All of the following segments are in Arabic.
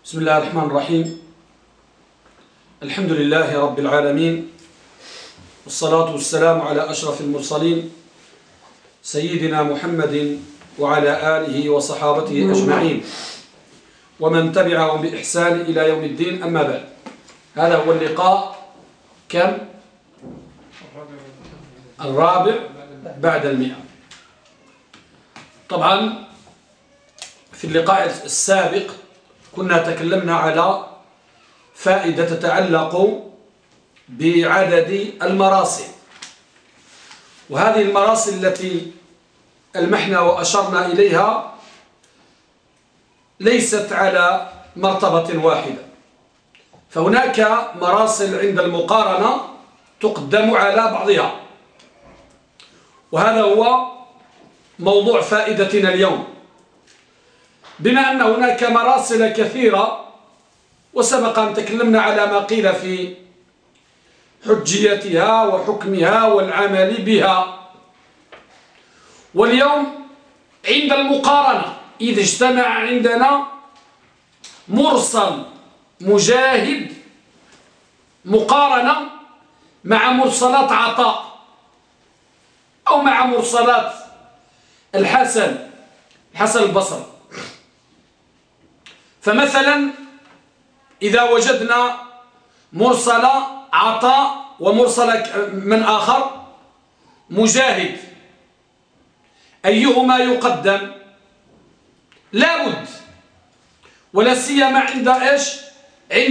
بسم الله الرحمن الرحيم. الحمد لله رب العالمين، والصلاة والسلام على أشرف المرسلين سيدنا محمد وعلى آله وصحابته أجمعين ومن تبعهم بإحسان إلى يوم الدين. أما بعد، هذا هو اللقاء كم؟ الرابع بعد 100. طبعا في اللقاء السابق كنا تكلمنا على فائدة تتعلق بعدد المراسل، وهذه المراسل التي ألمحنا وأشرنا إليها ليست على مرتبة واحدة، فهناك مراسل عند المقارنة تقدم على بعضها، وهذا هو موضوع فائدتنا اليوم. بما أن هناك مراسل كثيرة، وسبق أن تكلمنا على ما قيل في حجيتها وحكمها والعمل بها، واليوم عند المقارنة إذا اجتمع عندنا مرسل مجاهد مقارنة مع مرسلات عطاء أو مع مرسلات الحسن البصري. فمثلا إذا وجدنا مرسل عطاء ومرسل من آخر مجاهد، أيهما يقدم؟ لابد، ولا سيما عند إيش؟ عند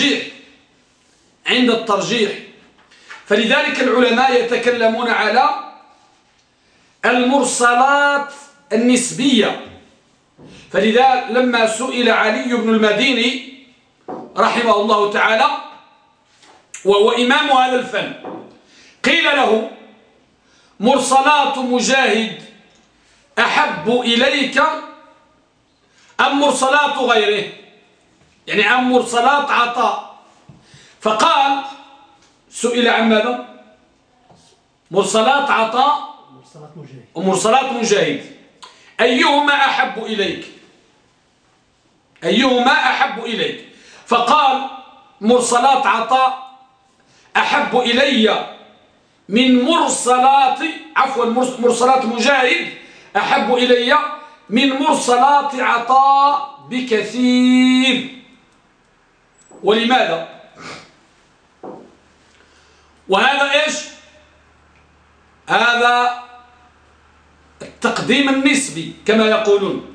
الترجيح. فلذلك العلماء يتكلمون على المرسلات النسبية. فلذا لما سئل علي بن المديني رحمه الله تعالى، وهو إمام هذا الفن، قيل له: مرسلات مجاهد أحب إليك أم مرسلات غيره؟ يعني أم مرسلات عطاء؟ فقال، سئل عن ماذا؟ مرسلات عطاء ومرسلات مجاهد، أيهما أحب إليك؟ أيهما أحب إليك؟ فقال: مرسلات عطاء أحب إلي من مرسلات مجاهد أحب إلي من مرسلات عطاء بكثير. ولماذا؟ وهذا إيش؟ هذا التقديم النسبي كما يقولون،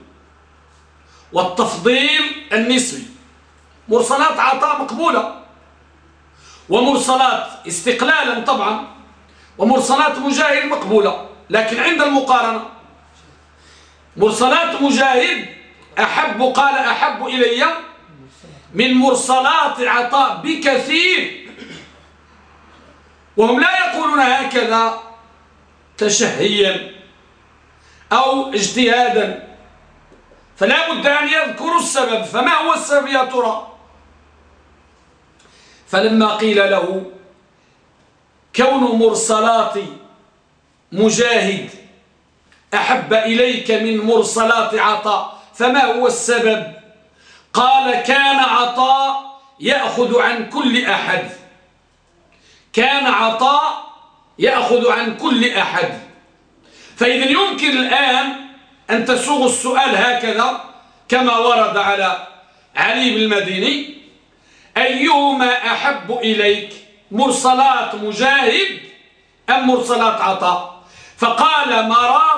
والتفضيل النسبي. مرسلات عطاء مقبولة، ومرسلات استقلالا طبعا، ومرسلات مجاهد مقبولة، لكن عند المقارنة مرسلات مجاهد قال أحب إلي من مرسلات عطاء بكثير. وهم لا يقولون هكذا تشهيا أو اجتهادا، فلا بد أن يذكروا السبب. فما هو السبب يا ترى؟ فلما قيل له كون مرسلات مجاهد أحب إليك من مرسلات عطاء فما هو السبب؟ قال: كان عطاء يأخذ عن كل أحد. كان عطاء يأخذ عن كل أحد. فإذا يمكن الآن أن تسوغ السؤال هكذا كما ورد على علي بن المديني: أيهما أحب إليك، مرسلات مجاهد أم مرسلات عطاء؟ فقال: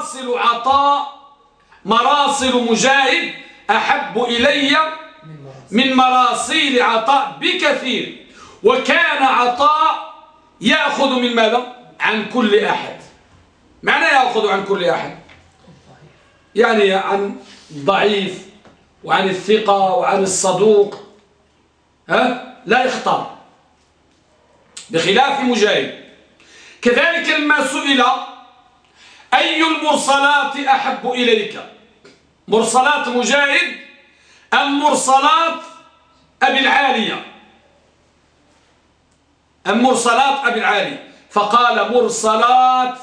مراسل مجاهد أحب إلي من مراسيل عطاء بكثير. وكان عطاء يأخذ من ماذا؟ عن كل أحد. معنى يأخذ عن كل أحد؟ يعني عن الضعيف وعن الثقة وعن الصدوق، لا يختار، بخلاف مجاهد. كذلك لما سئل أي المرسلات أحب إليك، مرسلات مجاهد أم مرسلات أبي العالية؟ فقال: مرسلات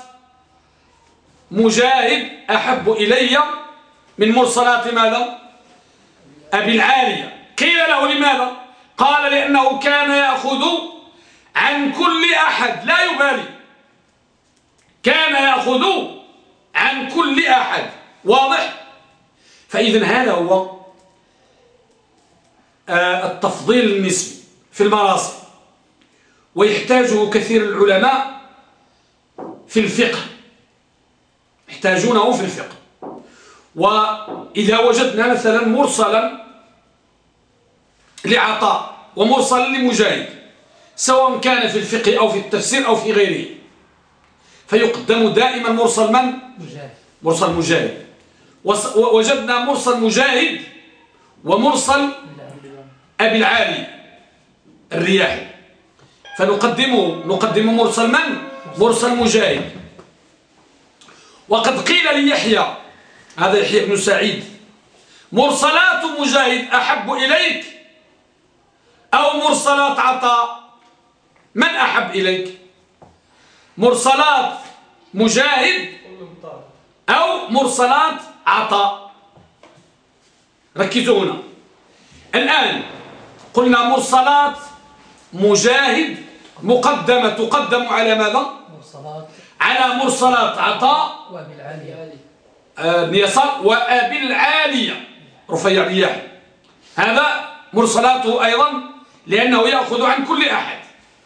مجاهد أحب إلي من مرسلات ماذا؟ أبي العالية. قيل له لماذا؟ قال لأنه كان يأخذ عن كل أحد لا يبالي، كان يأخذ عن كل أحد. واضح؟ فإذا هذا هو التفضيل النسبي في المراسم، ويحتاجه كثير العلماء في الفقه، يحتاجونه في الفقه. وإذا وجدنا مثلا مرسلا لعطاء ومرسلا لمجاهد، سواء كان في الفقه أو في التفسير أو في غيره، فيقدم دائما مرسل من؟ مرسل مجاهد. وجدنا مرسل مجاهد ومرسل أبي العالي الرياحي، نقدم مرسل من؟ مرسل مجاهد. وقد قيل ليحيى، هذا يحيى بن سعيد: مرسلات مجاهد أحب إليك أو مرسلات عطاء؟ من أحب إليك؟ مرسلات مجاهد أو مرسلات عطاء؟ ركزوا هنا. الآن قلنا مرسلات مجاهد تقدم على ماذا؟ على مرسلات عطاء بن يسار وأبي العالية رفيع رياحي. هذا مرسلاته أيضا لأنه يأخذ عن كل أحد،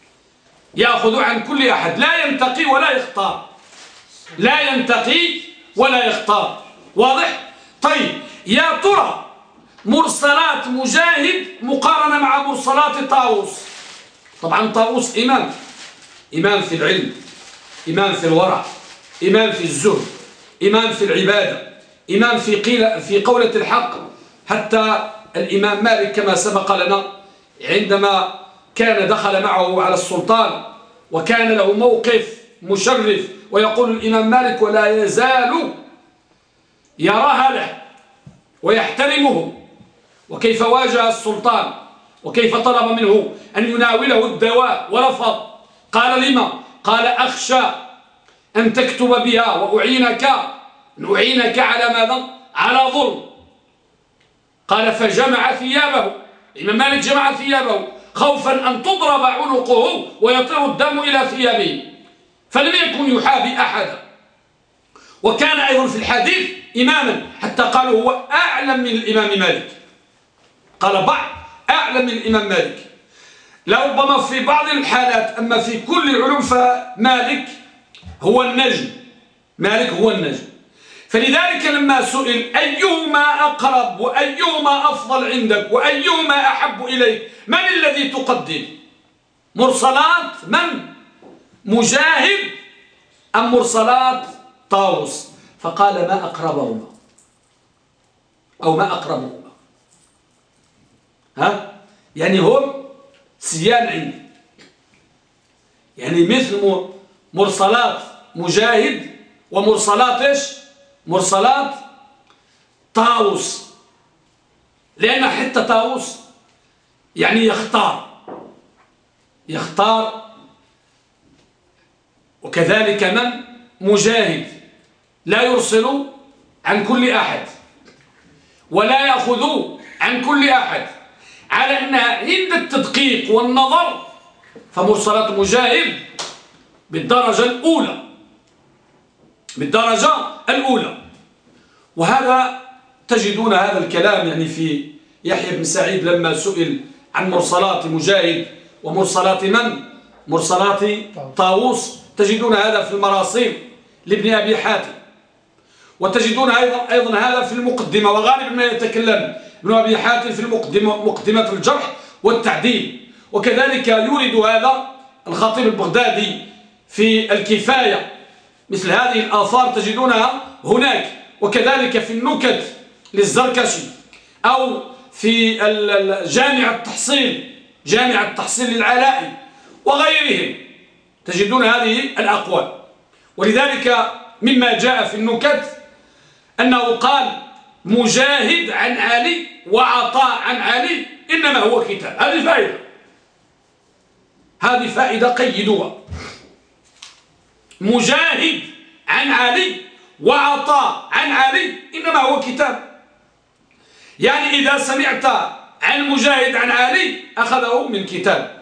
يأخذ عن كل أحد، لا ينتقي ولا يختار، لا ينتقي ولا يختار. واضح؟ طيب، يا ترى مرسلات مجاهد مقارنة مع مرسلات طاووس. طبعا طاووس إمام في العلم، إمام في الورع، إمام في الزهد، إمام في العبادة، إمام في قولة الحق. حتى الإمام مالك كما سبق لنا عندما كان دخل معه على السلطان وكان له موقف مشرف، ويقول الإمام مالك: ولا يزال يراها له ويحترمه، وكيف واجه السلطان وكيف طلب منه أن يناوله الدواء ورفض. قال: لما؟ قال: أخشى أن تكتب بها وأعينك على ماذا؟ على ظلم. قال: فجمع ثيابه. الإمام مالك جمع ثيابه خوفا أن تضرب عنقه ويطير الدم إلى ثيابه، فلم يكن يحابي أحدا. وكان أيضا في الحديث إماما، حتى قالوا هو أعلم من الإمام مالك. قال بعض: أعلم من الإمام مالك. لربما في بعض الحالات، أما في كل العلوم فمالك هو النجم، مالك هو النجم. فلذلك لما سئل أيهما أقرب وأيهما أفضل عندك وأيهما أحب إليك، من الذي تقدم؟ مرسلات من؟ مجاهد أم مرسلات طاووس؟ فقال: ما أقربهما، أو ما أقربهما. يعني هم سيان عندي، يعني مثل مرسلات مجاهد ومرسلات إيش؟ مرسلات طاووس. لأن حتى طاووس يعني يختار، وكذلك من؟ مجاهد لا يرسل عن كل أحد ولا يأخذ عن كل أحد، على أنها عند التدقيق والنظر فمرسلات مجاهد بالدرجة الأولى. وهذا تجدون هذا الكلام يعني في يحيى بن سعيد لما سئل عن مرسلات مجاهد ومرسلات من؟ مرسلات طاووس. تجدون هذا في المراسيل لابن أبي حاتم، وتجدون أيضا هذا في المقدمة. وغالبا ما يتكلم ابن أبي حاتم في مقدمة الجرح والتعديل. وكذلك يورد هذا الخطيب البغدادي في الكفاية. مثل هذه الآثار تجدونها هناك. وكذلك في النكت للزركشي، أو في جامع التحصيل للعلائي وغيرهم، تجدون هذه الأقوال. ولذلك مما جاء في النكت أنه قال: مجاهد عن علي وعطاء عن علي إنما هو كتاب. هذه فائدة قيدوها. مجاهد عن علي وعطاء عن علي إنما هو كتاب. يعني إذا سمعت عن مجاهد عن علي أخذه من كتاب.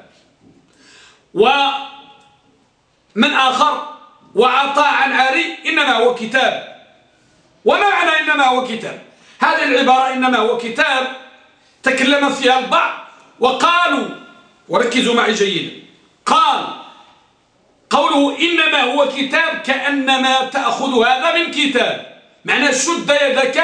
ومن آخر وعطاء عن علي إنما هو كتاب. وما معنى إنما هو كتاب؟ هذه العبارة إنما هو كتاب تكلم فيها البعض وقالوا، وركزوا معي جيدا، قال قوله إنما هو كتاب كأنما تأخذ هذا من كتاب، معنى شد يدك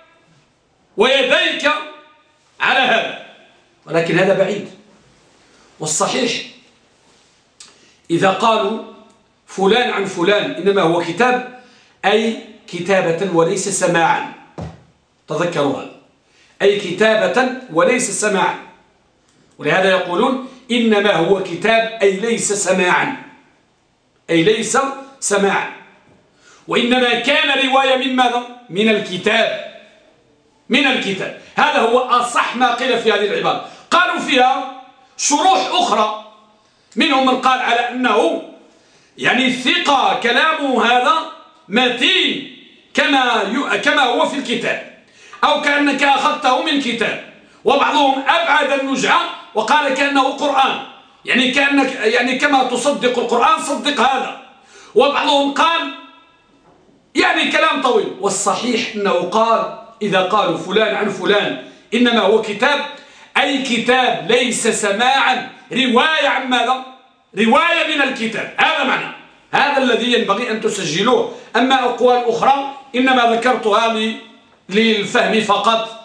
ويديك على هذا، ولكن هذا بعيد. والصحيح إذا قالوا فلان عن فلان إنما هو كتاب أي كتابة وليس سماعا، تذكروا هذا، أي كتابة وليس سماعا. ولهذا يقولون إنما هو كتاب أي ليس سماعا، أي ليس سماعا، وإنما كان رواية من ماذا؟ من الكتاب، من الكتاب. هذا هو أصح ما قيل في هذه العبارة. قالوا فيها شروح أخرى، منهم من قال على أنه يعني الثقة كلامه هذا متين كما هو في الكتاب، أو كأنك أخذته من كتاب. وبعضهم أبعد النجعة وقال كأنه قرآن، يعني كأنك يعني كما تصدق القرآن صدق هذا. وبعضهم قال يعني كلام طويل. والصحيح أنه قال إذا قالوا فلان عن فلان إنما هو كتاب أي كتاب ليس سماعا، رواية عن ماذا؟ رواية من الكتاب. هذا معنى، هذا الذي ينبغي أن تسجلوه. أما أقوال أخرى إنما ذكرتها للفهم فقط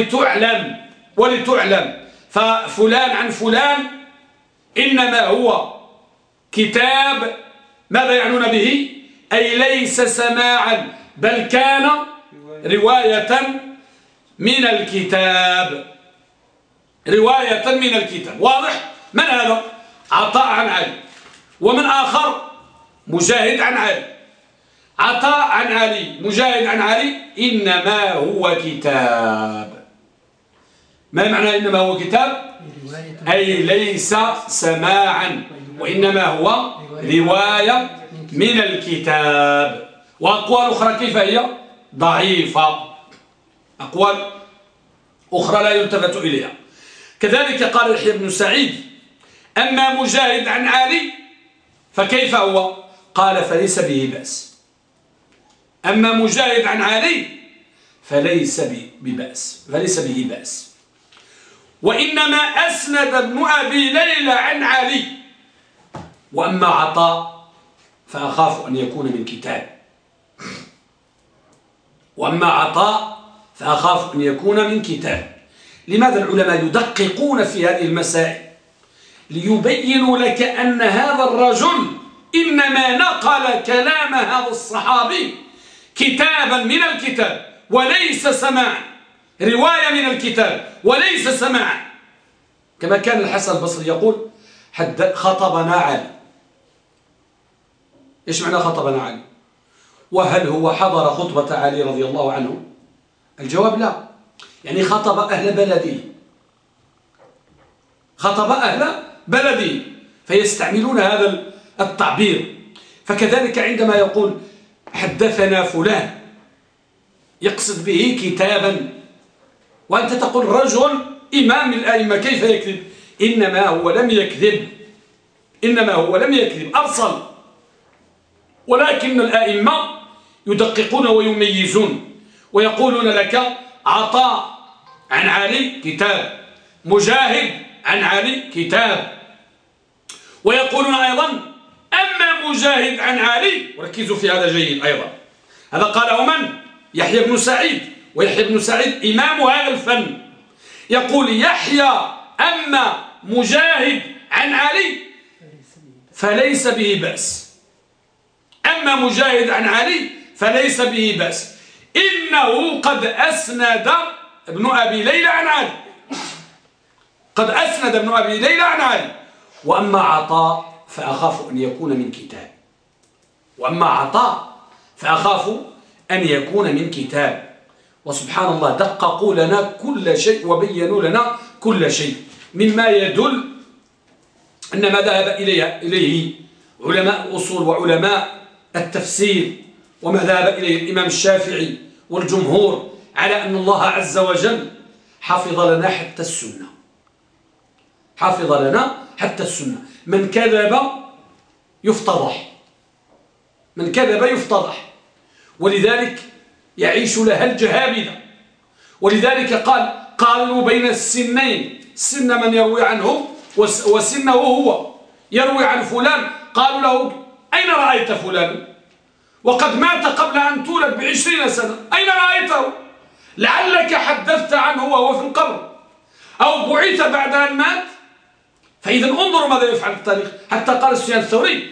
ولتعلم. ففلان عن فلان إنما هو كتاب، ماذا يعنون به؟ أي ليس سماعا بل كان رواية من الكتاب، رواية من الكتاب. واضح؟ من هذا؟ عطاء عن علي. ومن آخر مجاهد عن علي. عطاء عن علي، مجاهد عن علي، إنما هو كتاب. ما معنى إنما هو كتاب؟ أي ليس سماعا، وإنما هو رواية من الكتاب. وأقوال أخرى كيف هي؟ ضعيفة، أقوال أخرى لا يلتفت إليها. كذلك قال يحيى بن سعيد أما مجاهد عن علي فكيف هو؟ قال فليس به بأس. أما مجاهد عن علي فليس به بأس. وإنما أسند ابن أبي ليلى عن علي. وأما عطاء فأخاف أن يكون من كتاب. وأما عطاء فأخاف أن يكون من كتاب. لماذا العلماء يدققون في هذه المسائل؟ ليبينوا لك أن هذا الرجل إنما نقل كلام هذا الصحابي كتابا من الكتاب وليس سماعا، رواية من الكتاب وليس سماعا. كما كان الحسن البصري يقول خطبنا علي. إيش معنى خطبنا علي؟ وهل هو حضر خطبة علي رضي الله عنه؟ الجواب لا، يعني خطب أهل بلده، خطب أهل بلده، فيستعملون هذا التعبير. فكذلك عندما يقول حدثنا فلان يقصد به كتابا، وأنت تقول رجل إمام الأئمة كيف يكذب؟ إنما هو لم يكذب، أرسل. ولكن الأئمة يدققون ويميزون ويقولون لك عطاء عن علي كتاب، مجاهد عن علي كتاب. ويقولون أيضا أما مجاهد عن علي، وركزوا في هذا جيد أيضا، هذا قاله من؟ يحيى بن سعيد. ويحيى بن سعيد إمام هذا الفن. يقول يحيى أما مجاهد عن علي فليس به بأس. أما مجاهد عن علي فليس به بأس، إنه قد أسند ابن أبي ليلى عن علي، قد أسند ابن أبي ليلى عن علي. وأما عطاء فأخاف أن يكون من كتاب. وأما عطاء فأخاف أن يكون من كتاب. وسبحان الله دققوا لنا كل شيء وبينوا لنا كل شيء، مما يدل أن ما ذهب إليه علماء الأصول وعلماء التفسير، وما ذهب إليه الإمام الشافعي والجمهور على أن الله عز وجل حفظ لنا حتى السنة، حفظ لنا حتى السنة. من كذب يفتضح، من كذب يفتضح، ولذلك يعيش لها الجهابذة. ولذلك قالوا بين السنين، السن من يروي عنه وسنه هو يروي عن فلان، قالوا له أين رأيت فلان وقد مات قبل أن تولد ب20 سنة، أين رأيته؟ لعلك حدثت عنه وهو في القبر أو بعث بعد أن مات. فإذا انظروا ماذا يفعل التاريخ. حتى قال سفيان الثوري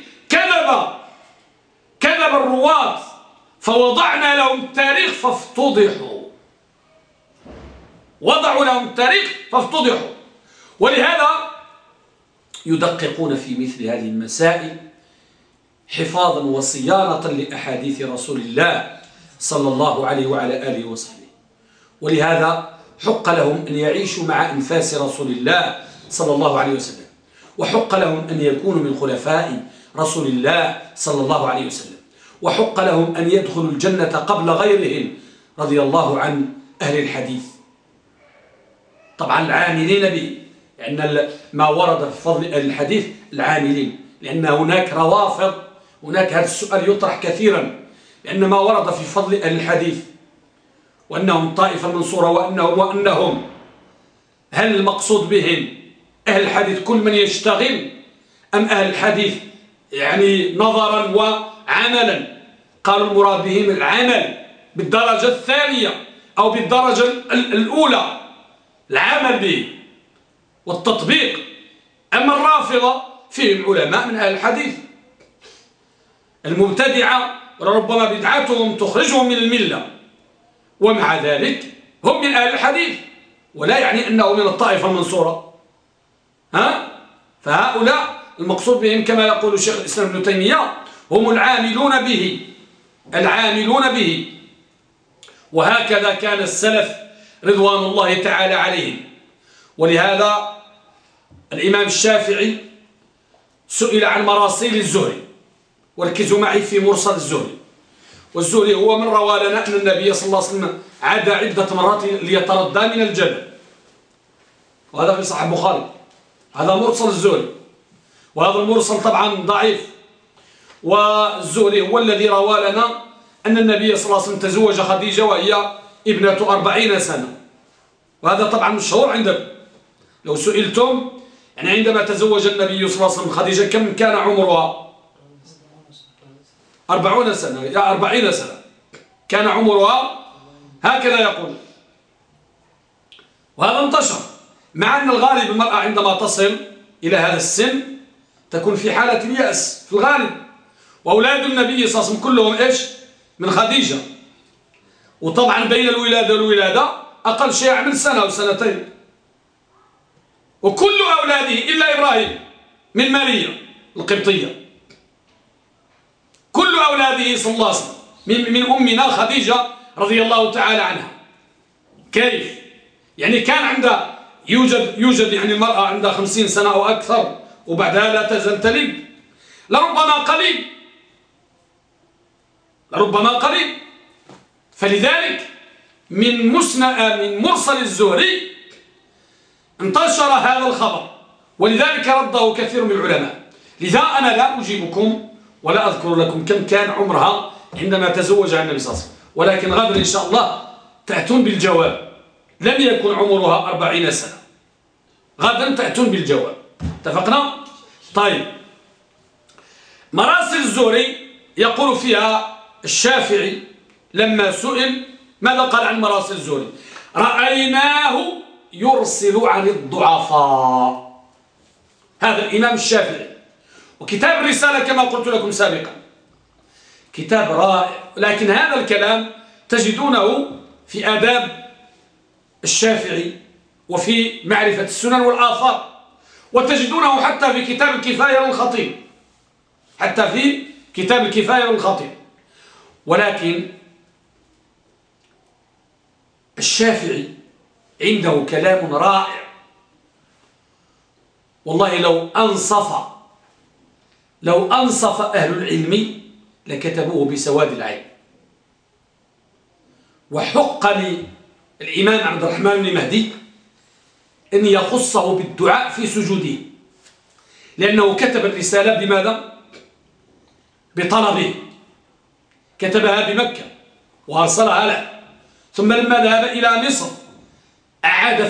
كذب الرواة فوضعنا لهم التاريخ فافتضحوا، وضعوا لهم التاريخ فافتضحوا. ولهذا يدققون في مثل هذه المسائل حفاظا وصيانة لأحاديث رسول الله صلى الله عليه وعلى آله وصحبه. ولهذا حق لهم أن يعيشوا مع أنفاس رسول الله صلى الله عليه وسلم، وحق لهم أن يكونوا من خلفاء رسول الله صلى الله عليه وسلم، وحق لهم أن يدخلوا الجنة قبل غيرهم رضي الله عن أهل الحديث. طبعا العاملين به، لأن ما ورد في فضل أهل الحديث العاملين، لأن هناك روافض، هناك هذا السؤال يطرح كثيرا، لأن ما ورد في فضل أهل الحديث وأنهم طائفة منصورة وأنهم هل المقصود بهم أهل الحديث كل من يشتغل، أم أهل الحديث يعني نظرا وعملا؟ قالوا المراد بهم العمل بالدرجة الثانية أو بالدرجة الأولى، العمل به والتطبيق. أما الرافضة فيهم علماء من أهل الحديث، المبتدعة ولربما بدعتهم تخرجهم من الملة، ومع ذلك هم من أهل الحديث، ولا يعني أنه من الطائفة المنصورة. فهؤلاء المقصود بهم كما يقول شيخ الإسلام ابن تيمية هم العاملون به، العاملون به. وهكذا كان السلف رضوان الله تعالى عليهم. ولهذا الإمام الشافعي سئل عن مراسيل الزهري، وركزوا معي في مرسل الزهري. والزهري هو من روى لنا أن النبي صلى الله عليه وسلم عاد عدة مرات ليتردى من الجبل، وهذا في صحيح البخاري. هذا مرسل الزهري، وهذا المرسل طبعا ضعيف. والزهري هو الذي روى لنا أن النبي صلى الله عليه وسلم تزوج خديجة وهي ابنة 40 سنة، وهذا طبعا مشهور عندكم. لو سئلتم يعني عندما تزوج النبي صلى الله عليه وسلم خديجة كم كان عمرها؟ 40 سنة، يا 40 سنة كان عمرها، هكذا يقول. وهذا انتشر، مع أن الغالب المرأة عندما تصل إلى هذا السن تكون في حالة اليأس في الغالب. وأولاد النبي صلى الله عليه وسلم كلهم إيش؟ من خديجة. وطبعا بين الولادة والولادة أقل شيء من سنة أو سنتين. وكل أولاده إلا إبراهيم من ماريا القبطية، كل أولاده صلى الله عليه وسلم من أمنا خديجة رضي الله تعالى عنها. كيف؟ يعني كان عندها يوجد يعني المرأة عندها 50 سنة أو أكثر وبعدها لا تزال تلد، لربما قليل، لربما قليل. فلذلك من مرسل الزهري انتشر هذا الخبر، ولذلك رده كثير من العلماء. لذا أنا لا أجيبكم ولا أذكر لكم كم كان عمرها عندما تزوجها النبي صلى الله عليه وسلم، ولكن غدا إن شاء الله تأتون بالجواب. لم يكن عمرها 40 سنة، غدا تأتون بالجواب. اتفقنا؟ طيب، مراسل الزهري يقول فيها الشافعي لما سئل ماذا قال عن مراسل الزهري؟ رأيناه يرسل عن الضعفاء. هذا الإمام الشافعي. وكتاب الرسالة كما قلت لكم سابقا كتاب رائع، لكن هذا الكلام تجدونه في آداب الشافعي وفي معرفة السنن والآثار، وتجدونه حتى في كتاب الكفاية للخطيب، حتى في كتاب الكفاية للخطيب. ولكن الشافعي عنده كلام رائع، والله لو أنصف أهل العلم لكتبوه بسواد العين. وحق للإمام عبد الرحمن بن مهدي أن يخصه بالدعاء في سجوده، لأنه كتب الرسالة بماذا؟ بطلبه، كتبها بمكة وأرسلها له، ثم لما ذهب إلى مصر أعاد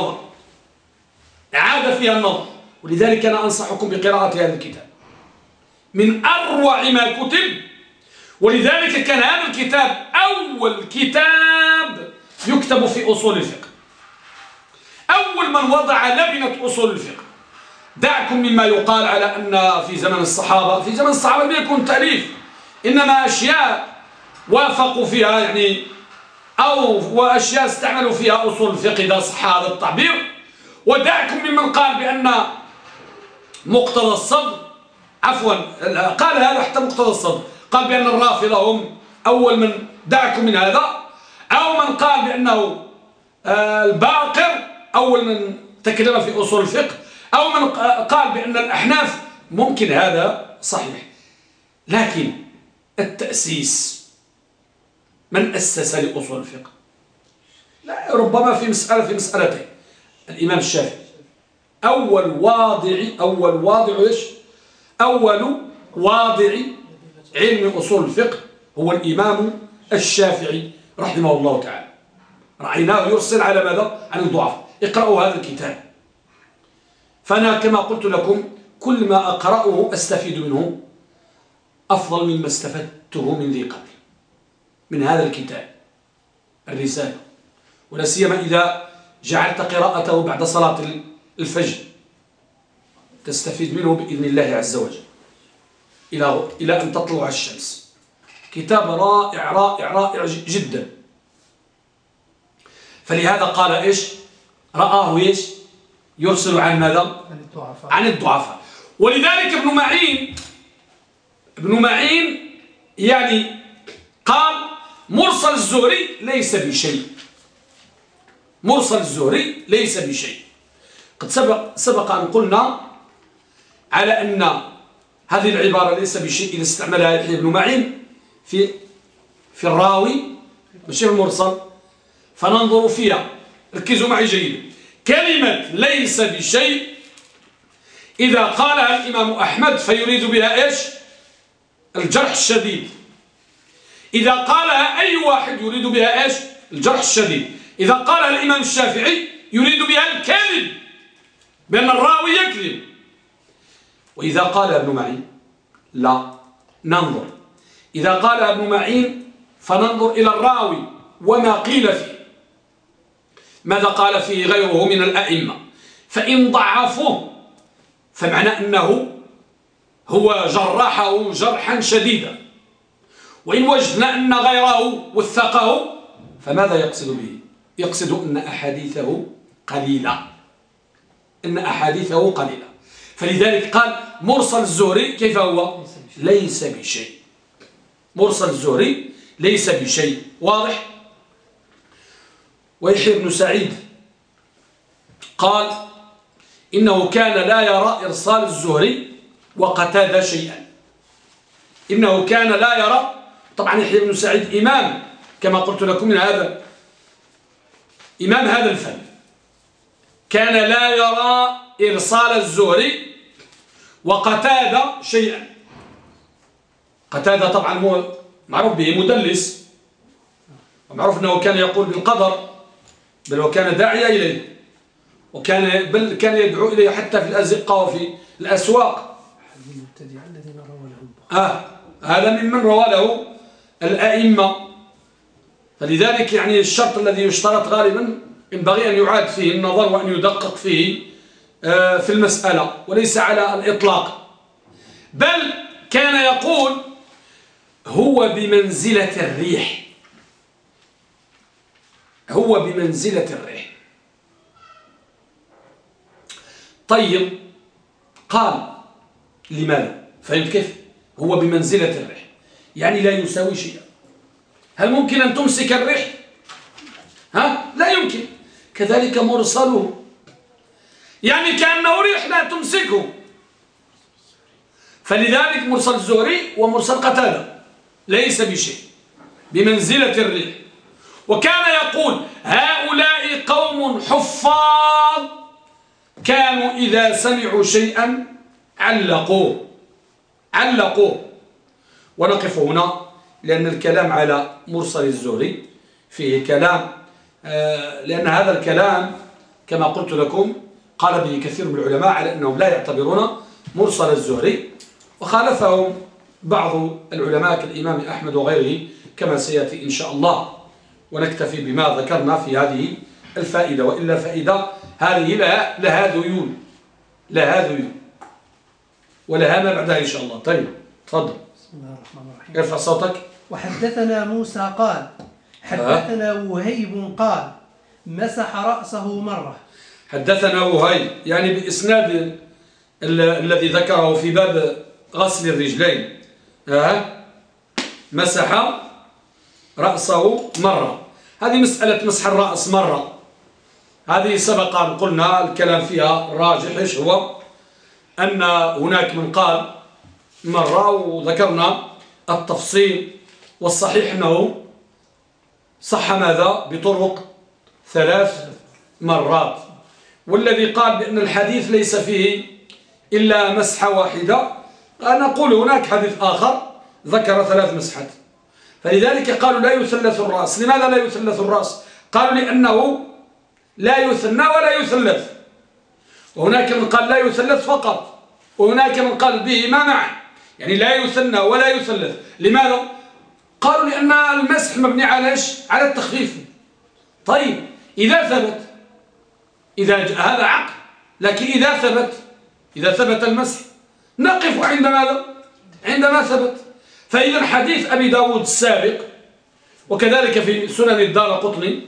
فيها النظر، ولذلك أنا أنصحكم بقراءة هذا الكتاب، من أروع ما كتب. ولذلك كان هذا الكتاب أول كتاب يكتب في أصول الفقه، أول من وضع لبنة أصول الفقه. دعكم مما يقال على أن في زمن الصحابة لم يكن تأليف، إنما أشياء وافقوا فيها يعني، وأشياء استعملوا فيها أصول الفقه إذا صح هذا التعبير. ودعكم ممن قال بأن مقتضى الصدر، عفوا قال هذا حتى مقتضى الصدر، قال بأن الرافضة هم أول من، دعكم من هذا، أو من قال بأنه الباقر أول من تكلم في أصول الفقه، أو من قال بأن الأحناف. ممكن هذا صحيح، لكن التأسيس، من أسس لأصول الفقه؟ لا، ربما في مسألتين. الإمام الشافعي أول واضع علم أصول الفقه هو الإمام الشافعي رحمه الله تعالى. رأيناه يرسل على ماذا؟ عن الضعف. اقرأوا هذا الكتاب. فأنا كما قلت لكم كل ما أقرأه أستفيد منه أفضل مما استفدته من ذي قبل، من هذا الكتاب الرسالة، ولا سيما إذا جعلت قراءته بعد صلاة الفجر تستفيد منه بإذن الله عز وجل إلى أن تطلع الشمس. كتاب رائع رائع رائع جدا. فلهذا قال إيش؟ رآه إيش؟ يرسل عن ماذا؟ عن الضعفاء. ولذلك ابن معين يعني قال مرسل الزهري ليس بشيء، مرسل الزهري ليس بشيء. قد سبق أن قلنا على أن هذه العبارة ليس بشيء إذا استعملها يحيى بن معين في الراوي مش المرسل، فننظر فيها. ركزوا معي جيدا. كلمة ليس بشيء إذا قالها الإمام أحمد فيريد بها إيش؟ الجرح الشديد. إذا قالها أي واحد يريد بها إيش؟ الجرح الشديد. إذا قالها الإمام الشافعي يريد بها الكذب، بأن الراوي يكذب. وإذا قال ابن معين لا، ننظر. إذا قال ابن معين فننظر إلى الراوي وما قيل فيه، ماذا قال فيه غيره من الأئمة. فإن ضعفوه فمعنى أنه هو جرحه جرحا شديدا، وإن وجدنا أن غيره وثقه فماذا يقصد به؟ يقصد أن أحاديثه قليلة، فلذلك قال مرسل الزهري كيف هو؟ ليس بشيء. مرسل الزهري ليس بشيء. واضح؟ ويحيى بن سعيد قال إنه كان لا يرى إرسال الزهري وقتادة شيئا. إنه كان لا يرى، طبعا يحيى بن سعيد إمام كما قلت لكم من هذا، إمام هذا الفن، كان لا يرى إرسال الزهري وقتادة شيئا. قتادة طبعا معروف به مدلس، ومعروف أنه كان يقول بالقدر، بل وكان داعية إليه، بل كان يدعو إليه حتى في الأزقة وفي الأسواق. هذا ممن روى له الأئمة. فلذلك يعني الشرط الذي يشترط غالبا ينبغي أن يعاد فيه النظر وأن يدقق فيه في المسألة، وليس على الإطلاق. بل كان يقول هو بمنزلة الريح، هو بمنزلة الريح. طيب قال لماذا؟ فهمت كيف؟ هو بمنزلة الريح يعني لا يساوي شيئا. هل ممكن أن تمسك الريح؟ لا يمكن. كذلك مرسله يعني كأنه ريح لا تمسكه. فلذلك مرسل الزهري ومرسل قتادة ليس بشيء، بمنزلة الريح. وكان يقول هؤلاء قوم حفاظ كانوا إذا سمعوا شيئا علقوه. ونقف هنا لأن الكلام على مرسل الزهري فيه كلام، لأن هذا الكلام كما قلت لكم قال به كثير من العلماء على أنهم لا يعتبرون مرسل الزهري، وخالفهم بعض العلماء كالإمام أحمد وغيره كما سيأتي إن شاء الله. ونكتفي بما ذكرنا في هذه الفائدة، وإلا فائدة هذه لها ذيول ولها ما بعدها إن شاء الله. طيب تفضل. بسم الله الرحمن الرحيم. ارفع صوتك. وحدثنا موسى قال حدثنا وهيب قال مسح رأسه مرة. حدثنا وهيب يعني بإسناد الذي ذكره في باب غسل الرجلين، مسح رأسه مرة. هذه مسألة مسح الرأس مرة، هذه سبق أن قلنا الكلام فيها الراجح إيش هو، أن هناك من قال مرة وذكرنا التفصيل، والصحيح أنه صح ماذا بطرق 3 مرات. والذي قال بأن الحديث ليس فيه إلا مسحة واحدة، نقول هناك حديث آخر ذكر 3 مسحات، فلذلك قالوا لا يثلث الرأس. لماذا لا يثلث الرأس؟ قالوا لأنه لا يثنى ولا يثلث، وهناك من قال لا يثلث فقط، وهناك من قال بهما معا، يعني لا يثنى ولا يثلث. لماذا؟ قالوا لأن المسح مبني على ايش؟ على التخفيف. طيب إذا ثبت، هذا عقل، لكن إذا ثبت المسح نقف عند ماذا؟ عندما ثبت. فإذا حديث أبي داود السابق وكذلك في سنن الدارقطني،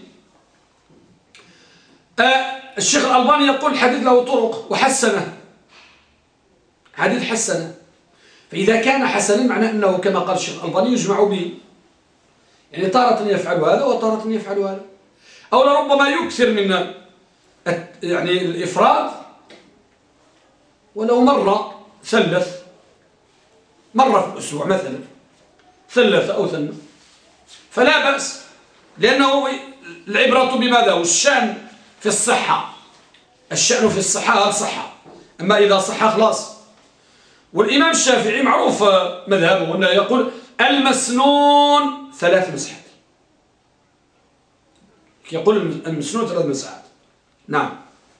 الشيخ الألباني يقول الحديث له طرق وحسنه، حديث حسنه. فإذا كان حسنا معناه أنه كما قال الشيخ الألباني يجمع به، يعني تارة يفعل هذا وتارة يفعل هذا، أو لربما يكثر من يعني الإفراد ولو مرة ثلث، مرة في الأسبوع مثلا ثلث أو ثنى فلا بأس، لأنه العبرة بماذا؟ والشأن في الصحة، الشأن في الصحة الصحة، أما إذا صحة خلاص. والإمام الشافعي معروف مذهبه أنه يقول المسنون 3 مسحات، يقول المسنون 3 مسحات. نعم.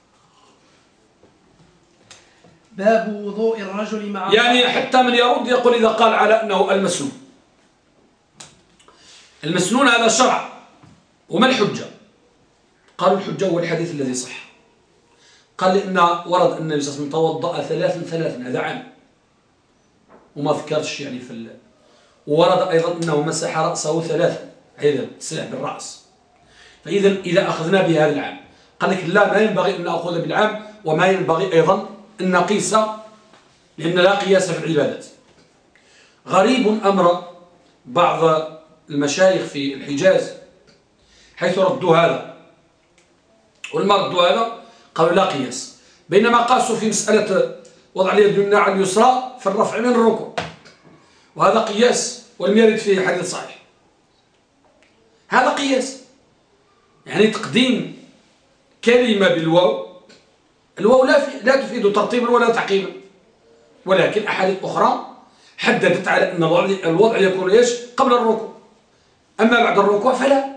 باب وضوء الرجل مع يعني حتى من يرد يقول إذا قال على أنه المسنون هذا شرع، وما الحجة؟ قالوا الحجة هو الحديث الذي صح، قال لأن ورد أن النبي صلى الله عليه وسلم توضأ 3 هذا عام وما ذكرش يعني وورد أيضا أنه مسح رأسه 3 أيضا تسرع بالرأس. فإذا إذا أخذنا بهذا العام قال لك لا، ما ينبغي أن نأخذ بالعام، وما ينبغي أيضا أن نقيس، لأن لا قياس في العبادات. غريب أمر بعض المشايخ في الحجاز حيث ردوا هذا، ولما ردوا هذا قالوا لا قياس، بينما قاسوا في مسألة وضع اليد اليمنى على اليسرى في الرفع من الركوع، وهذا قياس ولم يرد فيه حديث صحيح. هذا قياس، يعني تقديم كلمة بالواو، الواو لا تفيد ترتيبا ولا تعقيبا، ولكن أحاديث أخرى حددت على أن الوضع يكون إيش؟ قبل الركوع، أما بعد الركوع فلا.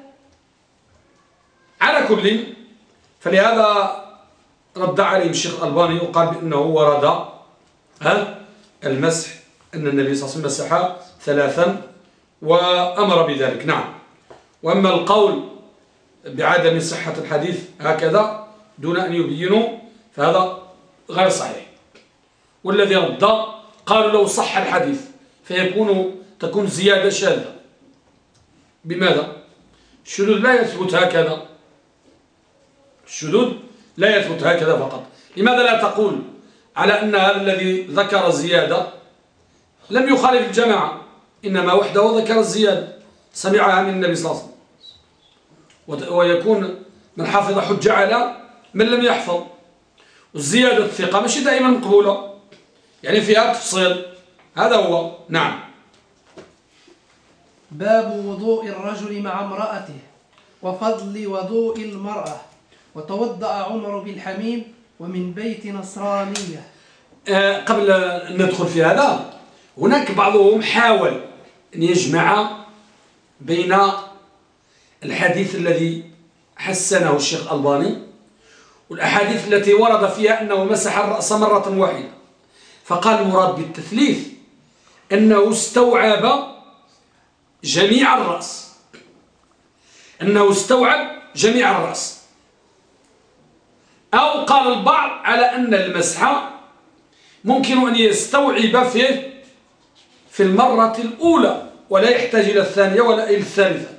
على كل، فلهذا رد عليه الشيخ الألباني وقال بأنه ورد المسح، أن النبي صلى الله عليه وسلم مسح 3 وأمر بذلك. نعم. وأما القول بعدم صحة الحديث هكذا دون أن يبينوا فهذا غير صحيح. والذي رد قالوا لو صح الحديث تكون زيادة شاذة. بماذا؟ الشذوذ لا يثبت هكذا، الشذوذ لا يثبت هكذا فقط. لماذا لا تقول على أن هذا الذي ذكر الزيادة لم يخالف الجماعة، إنما وحده ذكر الزيادة سمعها من النبي صلى الله عليه وسلم، ويكون من حفظ حجة على من لم يحفظ. والزيادة الثقة مش دائما مقبولة، يعني فيها تفصيل. هذا هو. نعم. باب وضوء الرجل مع امرأته وفضل وضوء المرأة. وتوضأ عمر بالحميم ومن بيت نصرانية. قبل أن ندخل في هذا، هناك بعضهم حاول أن يجمع بين الحديث الذي حسنه الشيخ الألباني والأحاديث التي ورد فيها أنه مسح الرأس مرة واحدة، فقال المراد بالتثليث أنه استوعب جميع الرأس، أنه استوعب جميع الرأس. أو قال البعض على أن المسح ممكن أن يستوعب في المرة الأولى ولا يحتاج إلى الثانية ولا إلى الثالثة،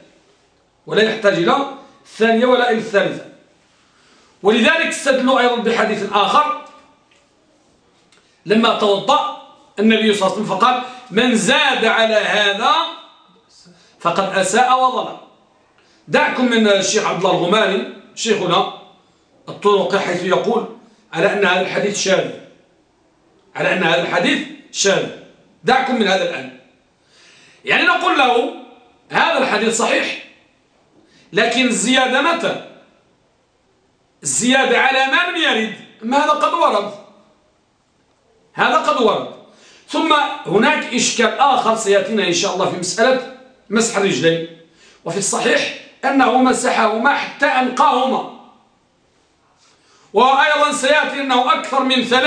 ولذلك استدلوا أيضا بحديث آخر لما توضأ النبي صلى الله عليه وسلم فقال: من زاد على هذا فقد أساء وظلم. دعكم من الشيخ عبد الله الغماري شيخنا الطرق حيث يقول على أن هذا الحديث شاذ، دعكم من هذا الآن. يعني نقول له هذا الحديث صحيح، لكن الزيادة متى؟ الزيادة على ما لم يرد، ما هذا قد ورد. ثم هناك إشكال آخر سيأتينا إن شاء الله في مسألة مسح الرجلين، وفي الصحيح أنه مسحهما حتى أنقاهما، وأيضا سيأتي أنه أكثر من 3،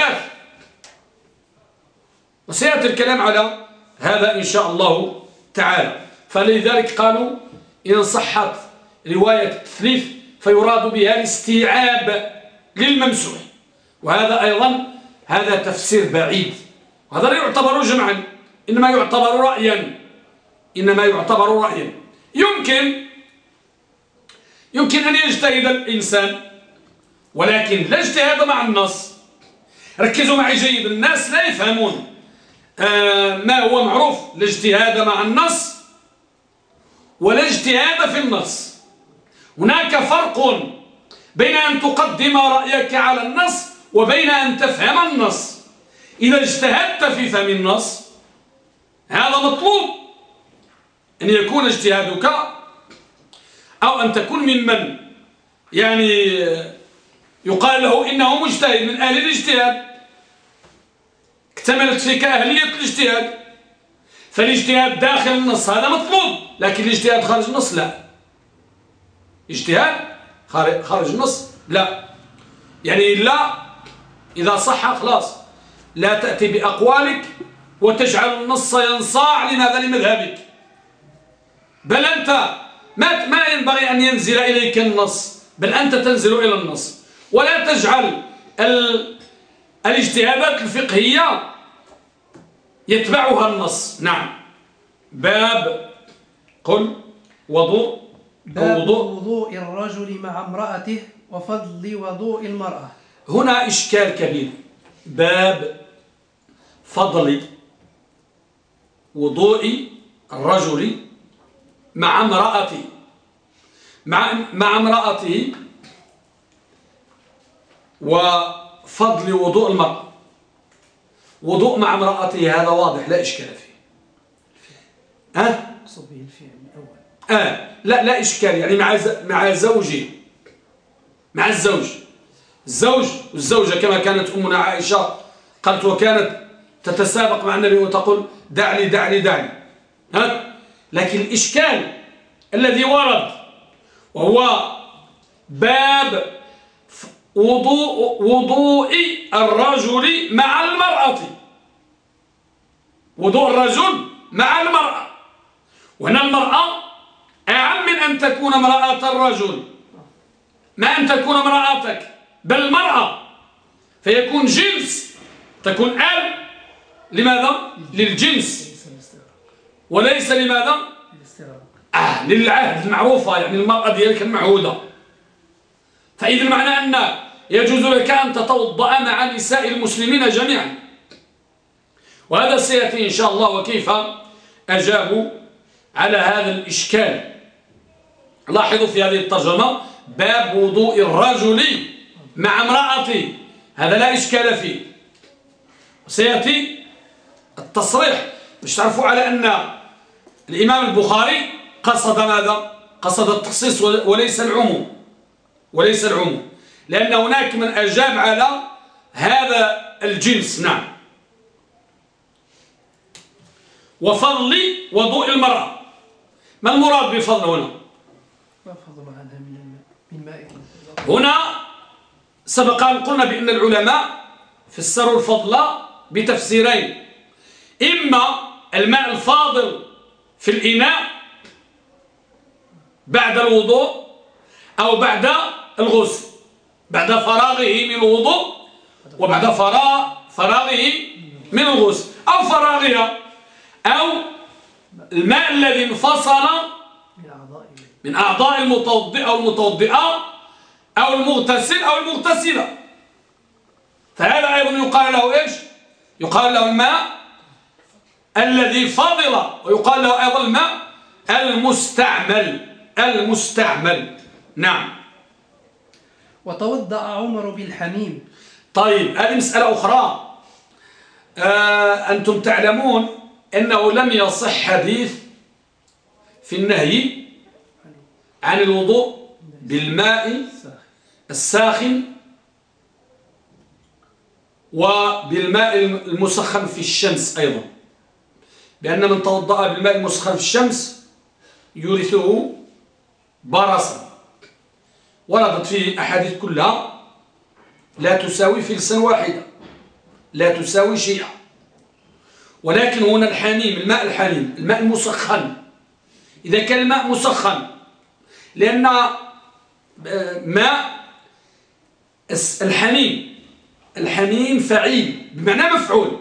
وسيأتي الكلام على هذا إن شاء الله تعالى. فلذلك قالوا إن صحت رواية التثليث فيراد بها الاستيعاب للممسوح، وهذا أيضا هذا تفسير بعيد، وهذا لا يعتبر جمعا، إنما يعتبر رأيا. يمكن أن يجتهد الإنسان، ولكن لا اجتهاد مع النص. ركزوا معي جيد، الناس لا يفهمون ما هو معروف: لا اجتهاد مع النص ولا اجتهاد في النص. هناك فرق بين أن تقدم رأيك على النص وبين أن تفهم النص. إذا اجتهدت في فهم النص هذا مطلوب، أن يكون اجتهادك أو أن تكون ممن يعني يقال له إنه مجتهد من أهل الاجتهاد، اكتملت فيك أهلية الاجتهاد. فالاجتهاد داخل النص هذا مطلوب، لكن الاجتهاد خارج النص لا. اجتهاد خارج النص لا، يعني لا، إذا صح خلاص لا تأتي بأقوالك وتجعل النص ينصاع لمذهبك، بل أنت ما ينبغي أن ينزل إليك النص، بل أنت تنزل إلى النص، ولا تجعل الاجتهادات الفقهية يتبعها النص. نعم. باب وضوء الرجل مع امرأته وفضل وضوء المرأة. هنا إشكال كبير. باب فضل وضوء الرجل مع امرأته، مع امرأته، وفضل وضوء المرأة. وضوء مع امرأته هذا واضح لا إشكال فيه. أقصد به الفعل الأول. لا إشكال، يعني مع زوجه، مع الزوج والزوجة، كما كانت أمنا عائشة قالت وكانت تتسابق مع النبي وتقول دعني دعني دعني. لكن الإشكال الذي ورد وهو باب وضوء الرجل مع المرأة، وضوء الرجل مع المرأة. وهنا المرأة أعم من أن تكون امرأة الرجل، ما أن تكون امرأتك، بل المرأة، فيكون جنس، تكون لماذا؟ للجنس، وليس لماذا؟ للعهد المعروفة، يعني المرأة ديالك المعهودة. فإذا معنى أن يجوز لك أن تتوضأ مع نساء المسلمين جميعا، وهذا سيأتي إن شاء الله وكيف أجابوا على هذا الإشكال. لاحظوا في هذه الترجمة باب وضوء الرجل مع امرأته، هذا لا إشكال فيه. سيأتي التصريح باش تعرفوا على أن الإمام البخاري قصد ماذا؟ قصد التخصيص وليس العموم. لأن هناك من أجاب على هذا الجنس. نعم. وفضل وضوء المرأة، ما المراد بفضل هنا؟ وفضل عنها من ماء. هنا سبق أن قلنا بأن العلماء فسروا الفضل بتفسيرين: إما الماء الفاضل في الإناء بعد الوضوء أو بعد الغسل، بعد فراغه من الوضوء وبعد فراغه من الغسل، أو فراغها، أو الماء الذي انفصل من أعضاء المتوضئ أو المتوضئة أو المغتسل أو المغتسلة، فهذا أيضا يقال له إيش؟ يقال له الماء الذي فضل، ويقال له أيضا الماء المستعمل. نعم. وتوضأ عمر بالحميم. طيب، هذه مسألة أخرى. أنتم تعلمون أنه لم يصح حديث في النهي عن الوضوء بالماء الساخن وبالماء المسخن في الشمس أيضا، لأن من توضأ بالماء المسخن في الشمس يورثه برصا. وردت فيه أحاديث كلها لا تساوي فلسا واحدة، لا تساوي شيئا. ولكن هنا الحميم، الماء الحميم، الماء المسخن، إذا كان الماء مسخن، لأن ماء الحميم فعيل بمعنى مفعول،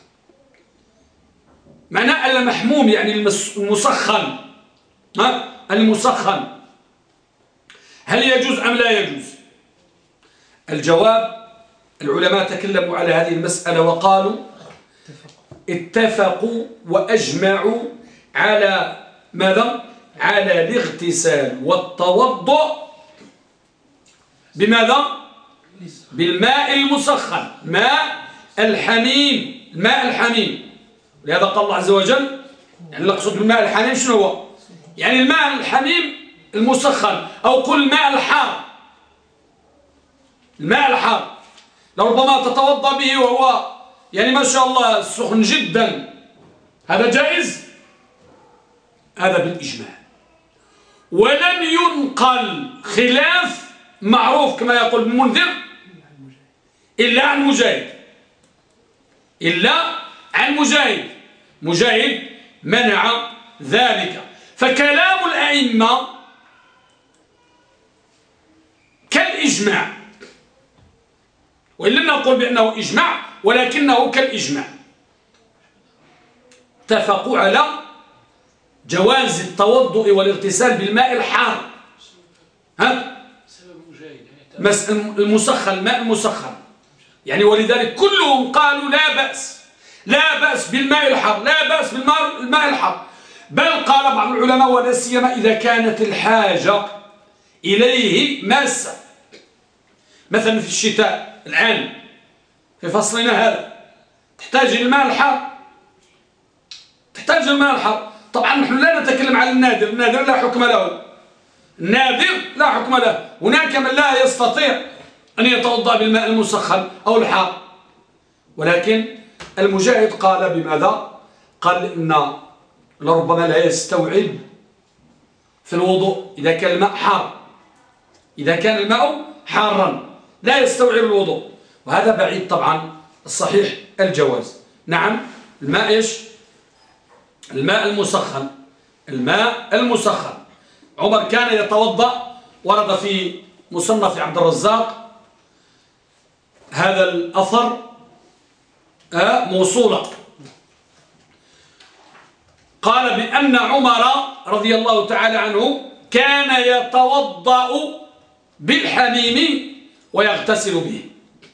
معنى المحموم يعني المسخن. المسخن هل يجوز أم لا يجوز؟ الجواب: العلماء تكلموا على هذه المسألة وقالوا اتفقوا وأجمعوا على ماذا؟ على الاغتسال والتوضؤ بماذا؟ بالماء المسخن، ماء الحميم، الماء الحميم. لهذا قال الله عز وجل، يعني نقصد بالماء الحميم شنو هو؟ يعني الماء الحميم المسخن، أو قل الماء الحار. الماء الحار لربما تتوضأ به وهو يعني ما شاء الله سخن جدا، هذا جائز، هذا بالإجماع. ولم ينقل خلاف معروف كما يقول ابن المنذر إلا عن مجاهد، مجاهد منع ذلك. فكلام الأئمة كالإجماع، وإن لم نقول بأنه إجماع ولكنه كالإجماع. اتفقوا على جواز التوضؤ والاغتسال بالماء الحار، المسخن، الماء المسخن يعني. ولذلك كلهم قالوا لا بأس بالماء الحار، لا بأس بالماء الحار. بل قال بعض العلماء ولا سيما إذا كانت الحاجة إليه ماسة، مثلا في الشتاء الآن في فصلنا هذا تحتاج الماء الحار، طبعا نحن لا نتكلم عن النادر، النادر لا حكم له، هناك من لا يستطيع أن يتوضأ بالماء المسخن أو الحار. ولكن المجاهد قال بماذا؟ قال إن لربما لا يستوعب في الوضوء إذا كان الماء حارا لا يستوعب الوضوء، وهذا بعيد طبعا. الصحيح الجواز. نعم. الماء إيش؟ الماء المسخن. عمر كان يتوضأ، ورد في مصنف عبد الرزاق هذا الأثر موصولا، قال بأن عمر رضي الله تعالى عنه كان يتوضأ بالحميم ويغتسل به،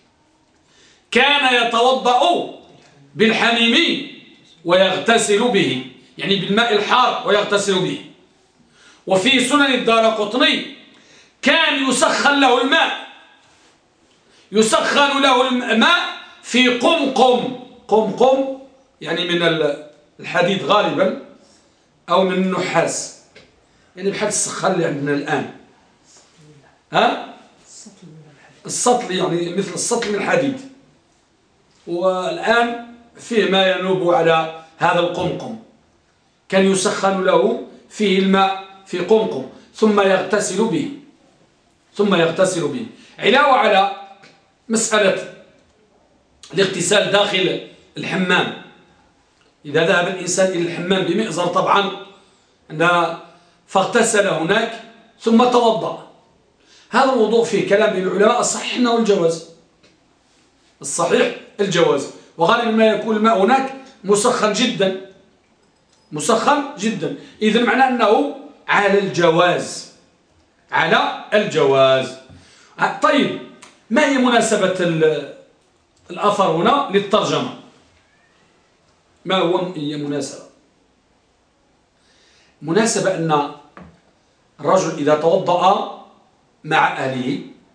يعني بالماء الحار ويغتسل به. وفي سنن الدارقطني كان يسخن له الماء في قمقم يعني من الحديد غالبا أو من النحاس، يعني بحال السخان اللي عندنا الآن. السطل، يعني مثل السطل من الحديد، والآن فيه ما ينوب على هذا القمقم، كان يسخن له فيه الماء في قمقم ثم يغتسل به علاوة على مسألة الاغتسال داخل الحمام. إذا ذهب الإنسان إلى الحمام بمئزر طبعا فاغتسل هناك ثم توضأ، هذا الوضوء فيه كلام بين العلماء، الصحيح أنه الجواز، وغالبا ما يكون الماء هناك مسخن جدا، إذن معناه أنه على الجواز. طيب، ما هي مناسبة الأثر هنا للترجمة؟ هي مناسبة أن الرجل إذا توضأ مع أهله،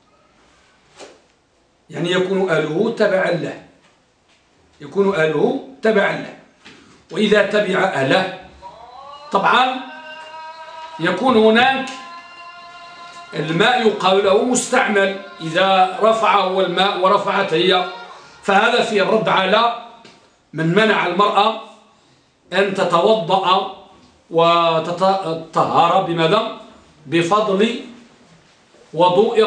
يعني يكون أهله تبعا له، وإذا تبع أهله طبعا يكون هناك الماء يقال له مستعمل، إذا رفعه الماء ورفعت هي، فهذا فيه الرد على من منع المرأة أن تتوضأ وتطهر بماذا؟ بفضل وضوء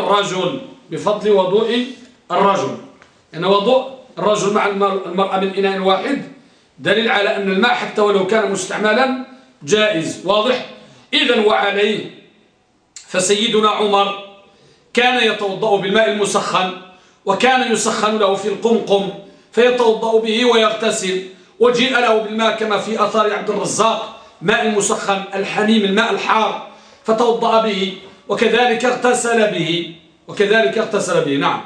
الرجل، يعني وضوء الرجل مع المرأة من إناء واحد دليل على أن الماء حتى ولو كان مستعملا جائز، واضح؟ إذن وعليه فسيدنا عمر كان يتوضأ بالماء المسخن، وكان يسخن له في القمقم فيتوضأ به ويغتسل، وجيء له بالماء كما في أثار عبد الرزاق ماء المسخن الحميم الماء الحار فتوضأ به، وكذلك اغتسل به. نعم.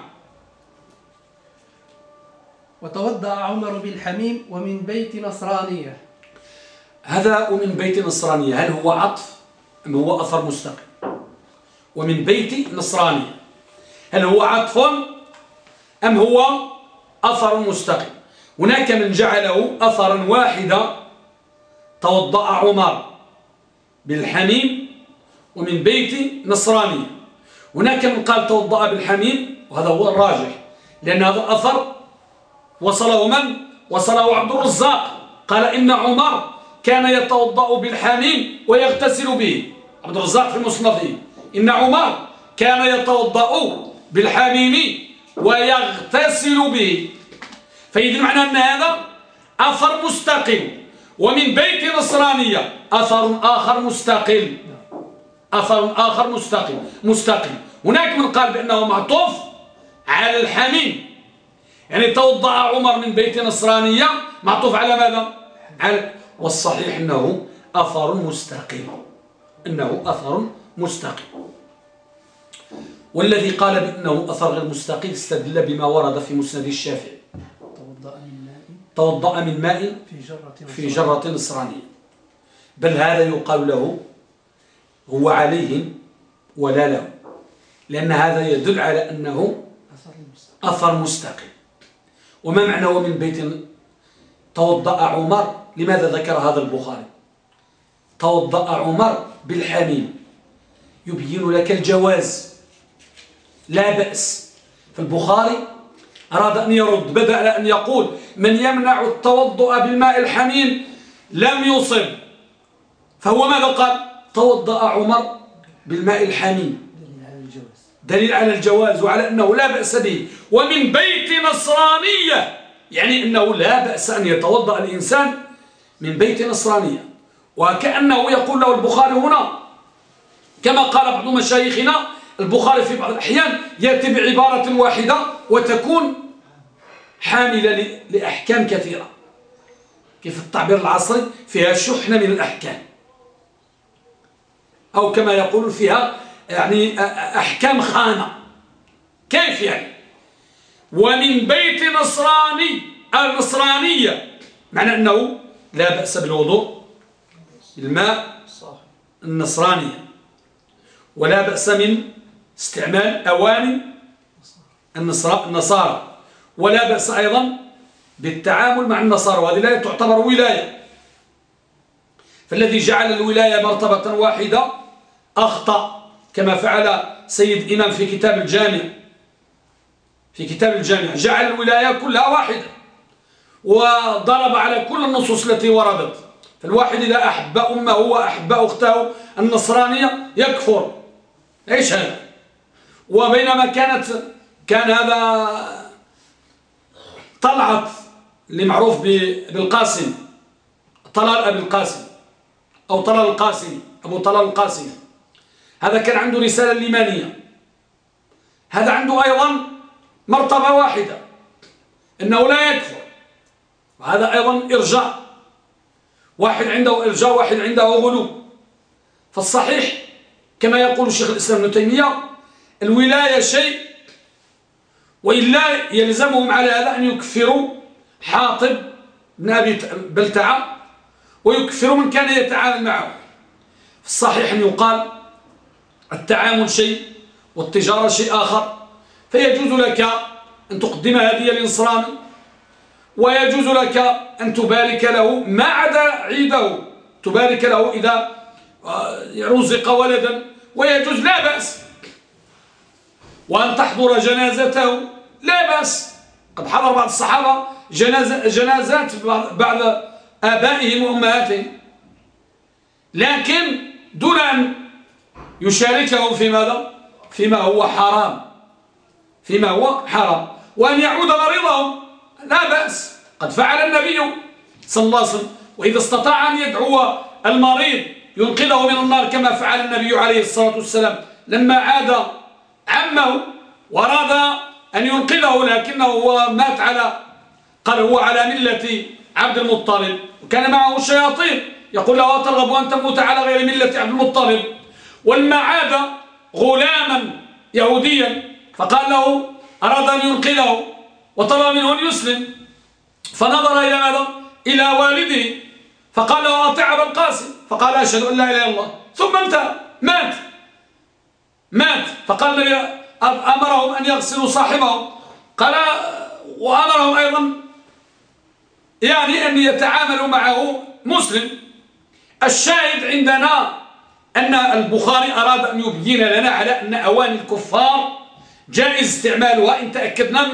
وتوضأ عمر بالحميم ومن بيت نصرانية. هذا ومن بيت نصرانية، هل هو عطف أم هو أثر مستقل؟ ومن بيت نصرانية، هل هو عطف أم هو أثر مستقل؟ هناك من جعله أثرا واحدا، توضأ عمر بالحميم ومن بيت نصرانية. هناك من قال توضأ بالحميم، وهذا هو الراجح، لأن هذا أثر وصله عبد الرزاق، قال إن عمر كان يتوضأ بالحميم ويغتسل به. عبد الرزاق في مصنفه إن عمر كان يتوضأ بالحميم ويغتسل به، فإذا معنى أن هذا أثر مستقل، ومن بيت نصرانية أثر آخر مستقل. هناك من قال بأنه معطوف على الحميم، يعني توضأ عمر من بيت نصرانية معطوف على ماذا؟ والصحيح أنه أثر مستقل. والذي قال بأنه أثر غير مستقل استدل بما ورد في مسند الشافعي: توضأ من ماء في جرة نصرانية. بل هذا يقال له هو عليهم ولا له، لأن هذا يدل على أنه أثر مستقل. وما معنى ومن بيت توضأ عمر؟ لماذا ذكر هذا البخاري؟ توضأ عمر بالحميم يبين لك الجواز، لا بأس. فالبخاري أراد أن يرد، بدأ على أن يقول من يمنع التوضؤ بالماء الحميم لم يصب، فهو ماذا قال؟ توضأ عمر بالماء الحميم، دليل على الجواز وعلى أنه لا بأس به. ومن بيت نصرانية، يعني أنه لا بأس أن يتوضأ الإنسان من بيت نصرانية، وكأنه يقول له البخاري هنا كما قال بعض مشايخنا، البخاري في بعض الأحيان يأتي بعبارة واحدة وتكون حاملة لأحكام كثيرة، كيف التعبير العصري فيها شحنة من الأحكام، أو كما يقول فيها يعني أحكام خانة. كيف يعني؟ ومن بيت النصرانية معنى أنه لا بأس بالوضوء بالماء النصرانية، ولا بأس من استعمال أواني النصارى، ولا بأس أيضا بالتعامل مع النصارى، وهذه لا تعتبر ولاية. فالذي جعل الولاية مرتبة واحدة أخطأ، كما فعل سيد إمام في كتاب الجامع في كتاب الجامع جعل الولاية كلها واحدة، وضرب على كل النصوص التي وردت. فالواحد إذا أحب أمه وأحب أخته النصرانية يكفر. إيش هذا؟ وبينما كان هذا طلعت اللي معروف بالقاسم، طلال أبي القاسم أو طلال القاسم، أبو طلال القاسم، هذا كان عنده رسالة الليمانية. هذا عنده أيضا مرتبة واحدة، إنه لا يكفر، وهذا أيضا إرجاء. واحد عنده إرجاء، واحد عنده غلو. فالصحيح كما يقول الشيخ الإسلام ابن تيمية الولاية شيء، وإلا يلزمهم على هذا أن يكفروا حاطب بن أبي بلتعة ويكفروا من كان يتعامل معه. الصحيح أن يقال التعامل شيء والتجارة شيء آخر، فيجوز لك أن تقدم هدية للنصراني، ويجوز لك أن تبارك له ما عدا عيده، تبارك له إذا رزق ولدا، ويجوز لا بأس، وأن تحضر جنازته لا بأس. قد حضر بعض الصحابة جنازات بعض آبائهم وأمهاتهم، لكن دون أن يشاركهم في ماذا؟ فيما هو حرام، فيما هو حرام. وأن يعود مريضهم لا بأس، قد فعل النبي صلى الله عليه وسلم، وإذا استطاع أن يدعو المريض ينقذه من النار كما فعل النبي عليه الصلاة والسلام لما عاد عمه وأراد أن ينقذه، لكنه هو مات قال هو على ملة عبد المطلب، وكان معه الشياطين يقول له أترغب أن تموت على غير ملة عبد المطلب. ولما عاد غلاما يهوديا فقال له أراد أن ينقذه وطلب منه أن يسلم، فنظر إلى ماذا؟ إلى والده فقال له أطع أبا القاسم، فقال أشهد أن لا إله إلا الله، ثم انتهى، مات. فقال النبي أمرهم أن يغسلوا صاحبهم، قال وأمرهم أيضا يعني أن يتعاملوا معه مسلم. الشاهد عندنا أن البخاري أراد أن يبين لنا على أن أواني الكفار جائز استعمالها إن تأكدنا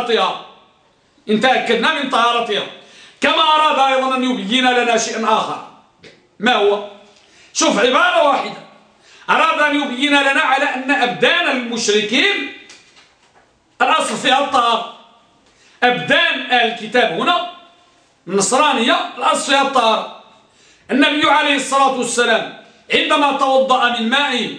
من طهارتها، كما أراد أيضا أن يبين لنا شيئا آخر. ما هو؟ شوف، عبارة واحدة أراد أن يبين لنا على أن أبدان المشركين الأصل فيها الطهارة. أبدان الكتاب هنا النصرانية الأصل فيها الطهارة. النبي عليه الصلاة والسلام عندما توضأ من ماء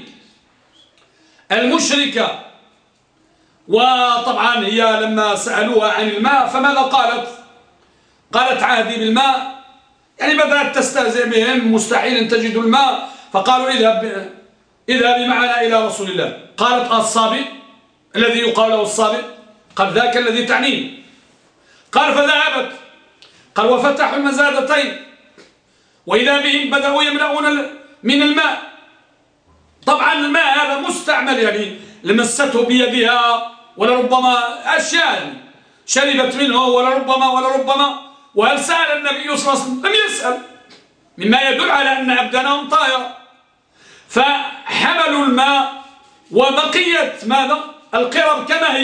المشركة، وطبعا هي لما سألوها عن الماء فماذا قالت عهدي بالماء، يعني بدأت تستهزئ بهم، مستحيل أن تجدوا الماء، فقالوا اذهب معنا إلى رسول الله. قالت الصابئ الذي يقال له الصابئ، قال ذاك الذي تعنيه. قال فذهبت، قال وفتحوا المزادتين وإذا بهم بدأوا يملؤون من الماء. طبعا الماء هذا مستعمل، يعني لمسته بيدها ولربما أشياء شربت منه ولربما. وهل سأل النبي صلى الله عليه وسلم؟ لم يسأل، مما يدل على أن أبدانهم طاهرة. فحملوا الماء وبقيت ماذا؟ القرب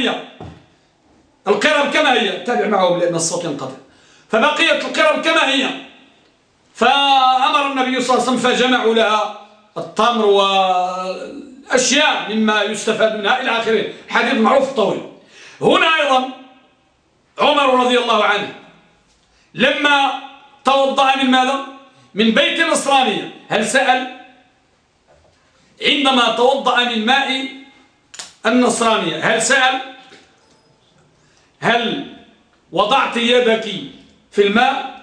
كما هي. تابع معهم لأن الصوت ينقطع. فبقيت القرب كما هي، فأمر النبي صلى الله عليه وسلم فجمعوا لها التمر والأشياء مما يستفاد منها إلى آخره، حديث معروف طويل. هنا أيضا عمر رضي الله عنه لما توضأ من ماذا؟ من بيت نصرانية، هل سأل؟ عندما توضأ من ماء النصرانية هل سأل؟ هل وضعت يدك في الماء؟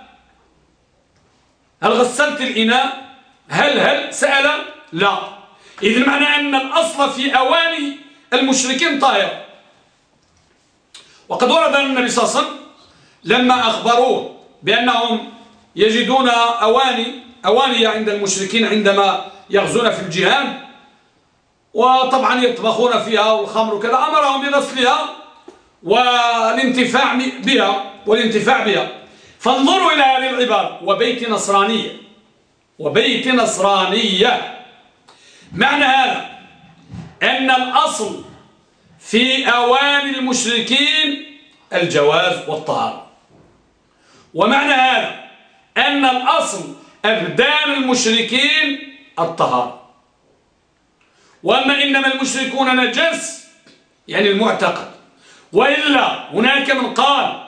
هل غسلت الإناء؟ هل سأل؟ لا. إذن معنى أن الأصل في أواني المشركين طاهر. وقد ورد أن النبي صلى الله عليه وسلم لما أخبروه بأنهم يجدون أواني عند المشركين عندما يغزون في الجهاد، وطبعا يطبخون فيها والخمر وكذا، أمرهم بغسلها والانتفاع بها. فانظروا إلى هذه العبارة وبيت نصرانية. معنى هذا أن الأصل في أواني المشركين الجواز والطهارة. ومعنى هذا أن الأصل أبدان المشركين الطهارة، وأما إنما المشركون نجس يعني المعتقد. وإلا هناك من قال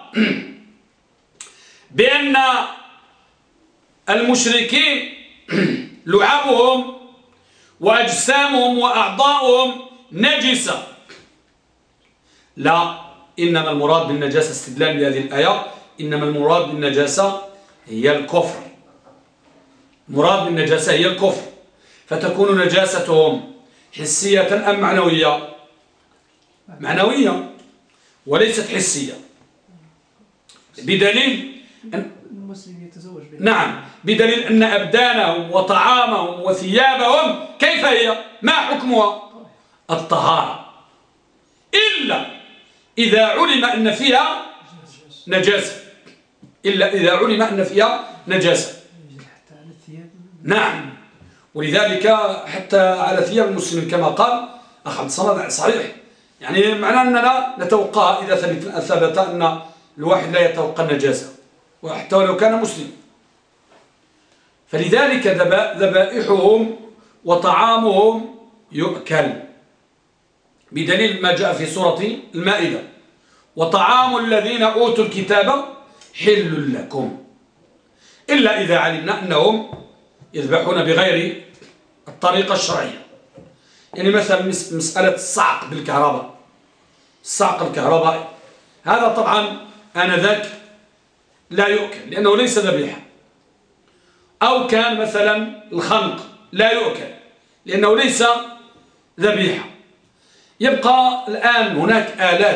بأن المشركين لعابهم وأجسامهم وأعضاؤهم نجسة. لا، إنما المراد بالنجاسة استدلال بهذه الآية، إنما المراد بالنجاسة هي الكفر. مراد بالنجاسة هي الكفر، فتكون نجاستهم حسية أم معنوية؟ معنوية وليست حسية، بدليل المسلم يتزوج نعم، بدليل أن أبدانهم وطعامهم وثيابهم كيف هي؟ ما حكمها؟ الطهارة، إلا إذا علم أن فيها نجاسة، إلا إذا علم أن فيها نجاسة. نعم، ولذلك حتى على ثياب المسلمين كما قال أخ عبد الصمد صحيح، يعني معناه أننا نتوقع إذا ثبت أن الواحد لا يتوقع النجاسة وحتى ولو كان مسلم. فلذلك ذبائحهم وطعامهم يؤكل، بدليل ما جاء في سورة المائدة: وطعام الذين أوتوا الكتاب حل لكم، إلا إذا علمنا أنهم يذبحون بغير الطريقة الشرعية. يعني مثلا مسألة الصعق بالكهرباء، الصعق الكهربائي، هذا طبعا آنذاك لا يؤكل لأنه ليس ذبيحة. أو كان مثلا الخنق لا يؤكل لأنه ليس ذبيحة. يبقى الآن هناك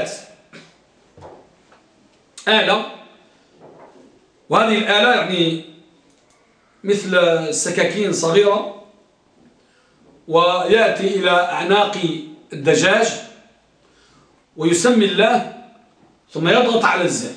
آلة، وهذه الآلة يعني مثل السكاكين صغيرة، ويأتي إلى أعناق الدجاج ويسمي الله ثم يضغط على الزر،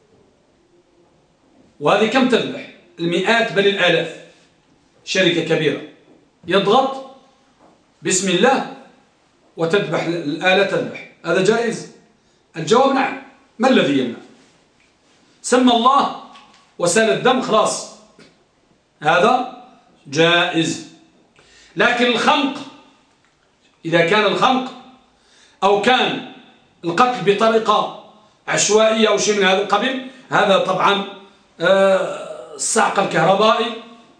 وهذه كم تذبح؟ المئات بل الآلاف. شركة كبيرة يضغط بسم الله وتذبح الآلة، تذبح. هذا جائز؟ الجواب نعم. ما الذي يمنع؟ سمى الله وسال الدم، خلاص هذا جائز. لكن الخنق، إذا كان الخنق أو كان القتل بطريقة عشوائية أو شيء من هذا القبيل، هذا طبعا الصعق الكهربائي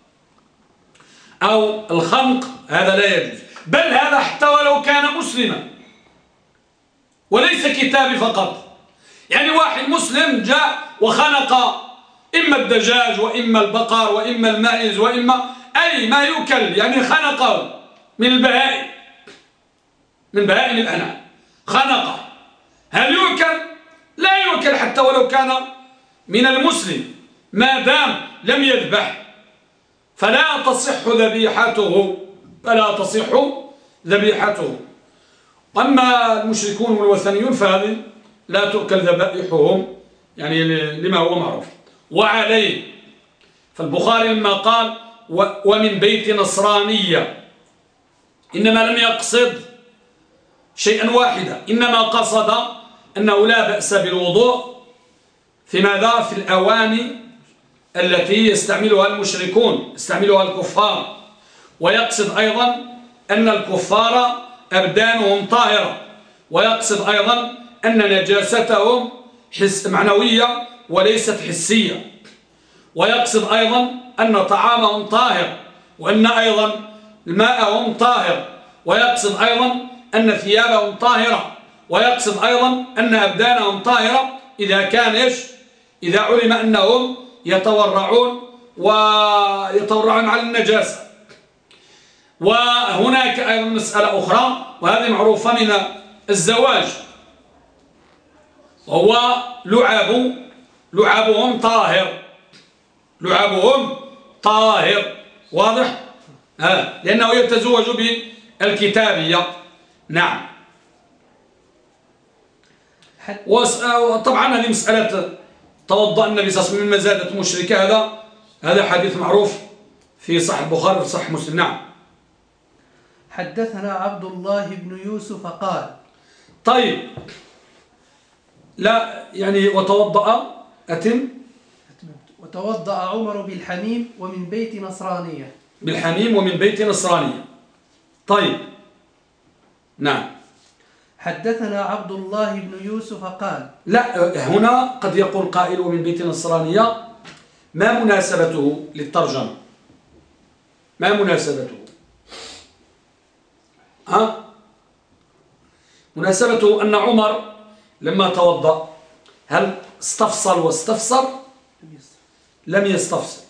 أو الخنق هذا لا يجوز. بل هذا حتى ولو كان مسلما وليس كتابي فقط، يعني واحد مسلم جاء وخنق إما الدجاج وإما البقر وإما الماعز وإما أي ما يؤكل، يعني خنقه من البهائم، من بهائم الأنعام خنقه، هل يؤكل؟ لا يؤكل حتى ولو كان من المسلم، ما دام لم يذبح فلا تصح ذبيحته، فلا تصح ذبيحته. أما المشركون والوثنيون فهذه لا تؤكل ذبائحهم، يعني لما هو معروف. وعليه فالبخاري لما قال ومن بيت نصرانية إنما لم يقصد شيئا واحدا، إنما قصد أنه لا بأس بالوضوء في ماذا؟ في الأواني التي يستعملها المشركون، يستعملها الكفار. ويقصد أيضا أن الكفار أبدانهم طاهرة، ويقصد أيضا أن نجاستهم معنوية وليست حسية. ويقصد أيضا أن طعامهم طاهر، وأن أيضا ماءهم طاهر. ويقصد أيضا أن ثيابهم طاهرة. ويقصد أيضا أن أبدانهم طاهرة إذا كان إذا علم أنهم يتورعون على النجاسة. وهناك أيضا مسألة أخرى، وهذه معروفة من الزواج، وهو لعابهم طاهر، لعابهم طاهر، واضح؟ لأنه يتزوج بالكتابية. نعم. وطبعا هذه مسألة توضأ النبي صلى الله عليه وسلم من مزادة مشركة، هذا حديث معروف في صحيح البخاري وفي صحيح مسلم. نعم. حدثنا عبد الله بن يوسف قال طيب لا يعني وتوضأ أتم. وتوضأ عمر بالحميم ومن بيت نصرانية. بالحميم ومن بيت نصرانية. طيب نعم. حدثنا عبد الله بن يوسف قال. لا هنا قد يقول قائل ومن بيت نصرانية، ما مناسبته للترجمة؟ ما مناسبته؟ مناسبته أن عمر لما توضأ هل استفصل واستفسر؟ لم يستفسر.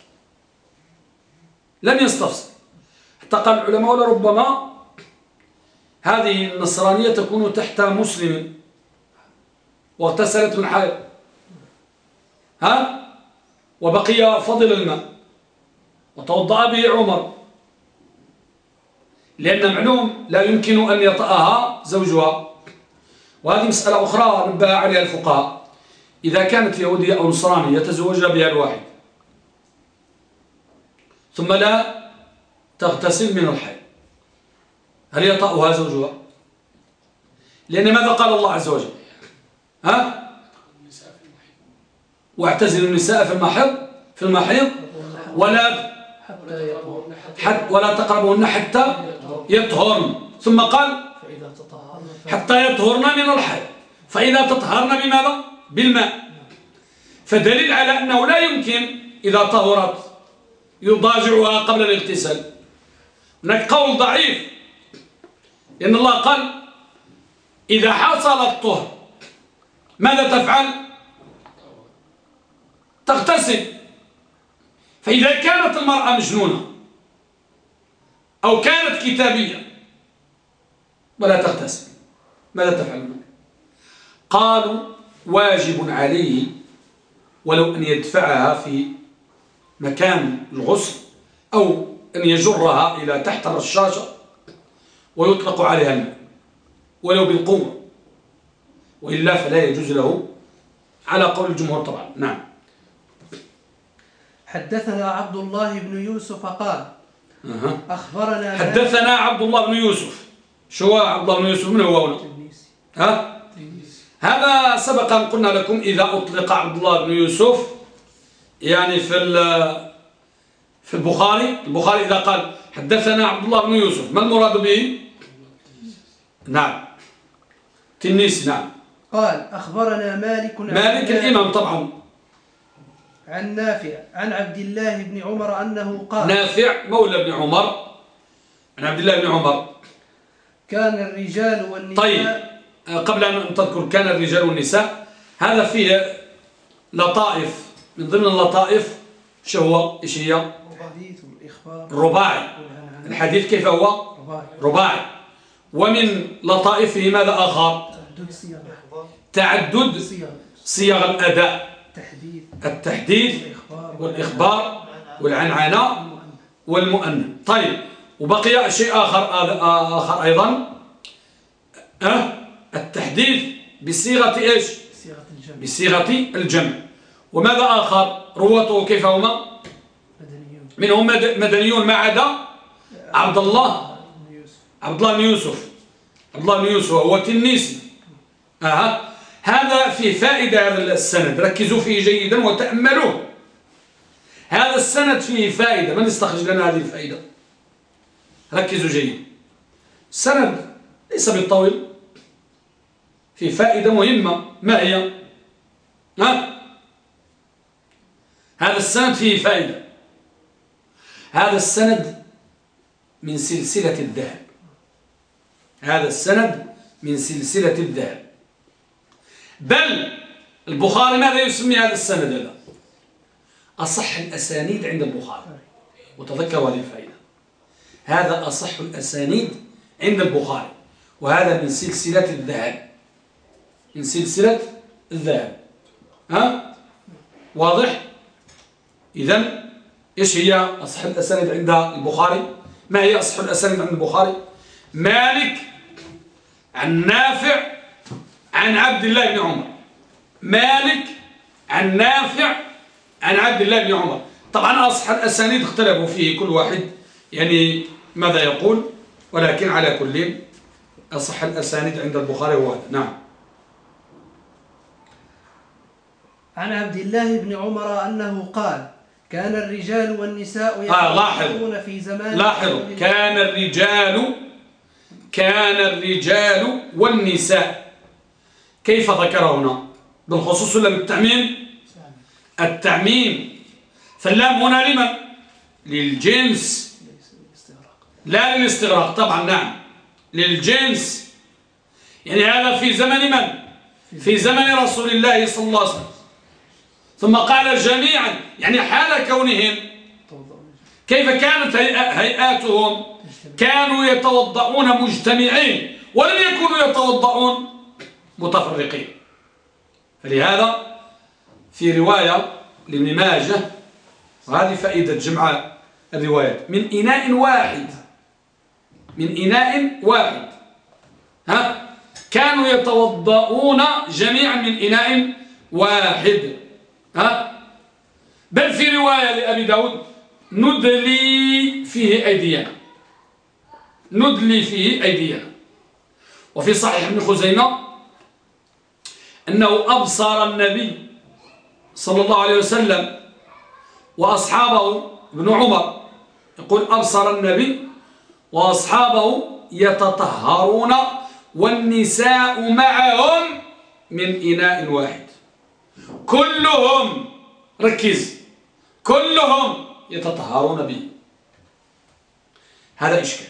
لم يستفسر. حتى قال العلماء لربما هذه النصرانية تكون تحت مسلم واغتسلت من حائض وبقي فضل الماء وتوضأ به عمر، لأن معلوم لا يمكن أن يطأها زوجها. وهذه مسألة أخرى نبه عليها الفقهاء، إذا كانت يهودية أو نصرانية يتزوج بها الواحد ثم لا تغتسل من الحيض، هل يطأها زوجها؟ لأن ماذا قال الله عز وجل؟ واعتزلوا النساء في المحيض ولا تقربوهن حتى يطهرن، ثم قال حتى يطهرن من الحيض، فإذا تطهرن بماذا؟ بالماء. فدليل على أنه لا يمكن إذا طهرت يضاجعها قبل الاغتسال. هناك قول ضعيف، لأن الله قال إذا حصل الطهر ماذا تفعل؟ تغتسل. فإذا كانت المرأة مجنونة أو كانت كتابية ولا تغتسل ماذا تفعل؟ قالوا واجب عليه ولو أن يدفعها في مكان الغسل أو أن يجرها إلى تحت الرشاشة ويطلق عليها الماء ولو بالقوة، وإلا فلا يجوز له على قول الجمهور طبعا. نعم. حدثنا عبد الله بن يوسف قال أخبرنا حدثنا عبد الله بن يوسف. شو عبد الله بن يوسف؟ من هو هنا؟ هذا سبق أن قلنا لكم إذا أطلق عبد الله بن يوسف يعني في البخاري إذا قال حدثنا عبد الله بن يوسف ما المراد به؟ نعم تنيسي. نعم. قال أخبرنا مالك الإمام طبعا عن نافع عن عبد الله بن عمر أنه قال. نافع مولى بن عمر عن عبد الله بن عمر كان الرجال والنساء. طيب قبل أن تذكر كان الرجال والنساء، هذا فيه لطائف. من ضمن اللطائف شو هو؟ إيش هي؟ الحديث والإخبار. رباعي. الحديث كيف هو؟ رباعي. ومن لطائفه ماذا آخر؟ تعدد صيغ الأداء، التحديث والإخبار والعنعنة والمؤنث. طيب وبقي شيء آخر أيضا التحديث بصيغة إيش؟ بصيغة الجمع. وماذا آخر رواته كيف هما؟ منهم مدنيون ما عدا عبد الله بن يوسف. عبد الله بن يوسف هو تنيسي. هذا فيه فائدة. هذا السند ركزوا فيه جيدا وتأملوه. هذا السند فيه فائدة. من يستخرج لنا هذه الفائدة؟ ركزوا جيدا. السند ليس بالطويل، فيه فائدة مهمة. ما هي؟ هذا السند فيه فائدة. هذا السند من سلسلة الذهب. هذا السند من سلسلة الذهب. بل البخاري ماذا يسمي هذا السند؟ هذا أصح الأسانيد عند البخاري. وتذكروا هذه الفائدة. هذا أصح الأسانيد عند البخاري، وهذا من سلسلة الذهب. من سلسلة الذهب. واضح؟ إذن إيش هي أصح الأسانيد عند البخاري؟ ما هي أصح الأسانيد عند البخاري؟ مالك عن نافع عن عبد الله بن عمر. مالك عن نافع عن عبد الله بن عمر. طبعا أصح الأسانيد اختلفوا فيه كل واحد يعني ماذا يقول، ولكن على كل أصح الأسانيد عند البخاري هو هذا. نعم. عن عبد الله بن عمر أنه قال: كان الرجال والنساء لاحظ في زمان. لاحظ كان الرجال والنساء، كيف ذكر هنا؟ بالخصوص ولا بالتعميم؟ التعميم. فاللام هنا لمن؟ للجنس لا للاستغراق طبعا. نعم للجنس، يعني هذا في زمن من؟ في زمن رسول الله صلى الله عليه وسلم. ثم قال جميعا، يعني حال كونهم كيف كانت هيئاتهم؟ كانوا يتوضؤون مجتمعين ولم يكونوا يتوضؤون متفرقين. فلهذا في رواية لابن ماجه، وهذه فائدة جمع الروايات، من إناء واحد كانوا يتوضؤون جميعا من إناء واحد. بل في رواية لأبي داود: ندلي فيه أيدينا. وفي صحيح ابن خزيمة أنه أبصر النبي صلى الله عليه وسلم وأصحابه، ابن عمر يقول: أبصر النبي وأصحابه يتطهرون والنساء معهم من إناء واحد، كلهم، ركز، كلهم يتطهرون به. هذا إشكال.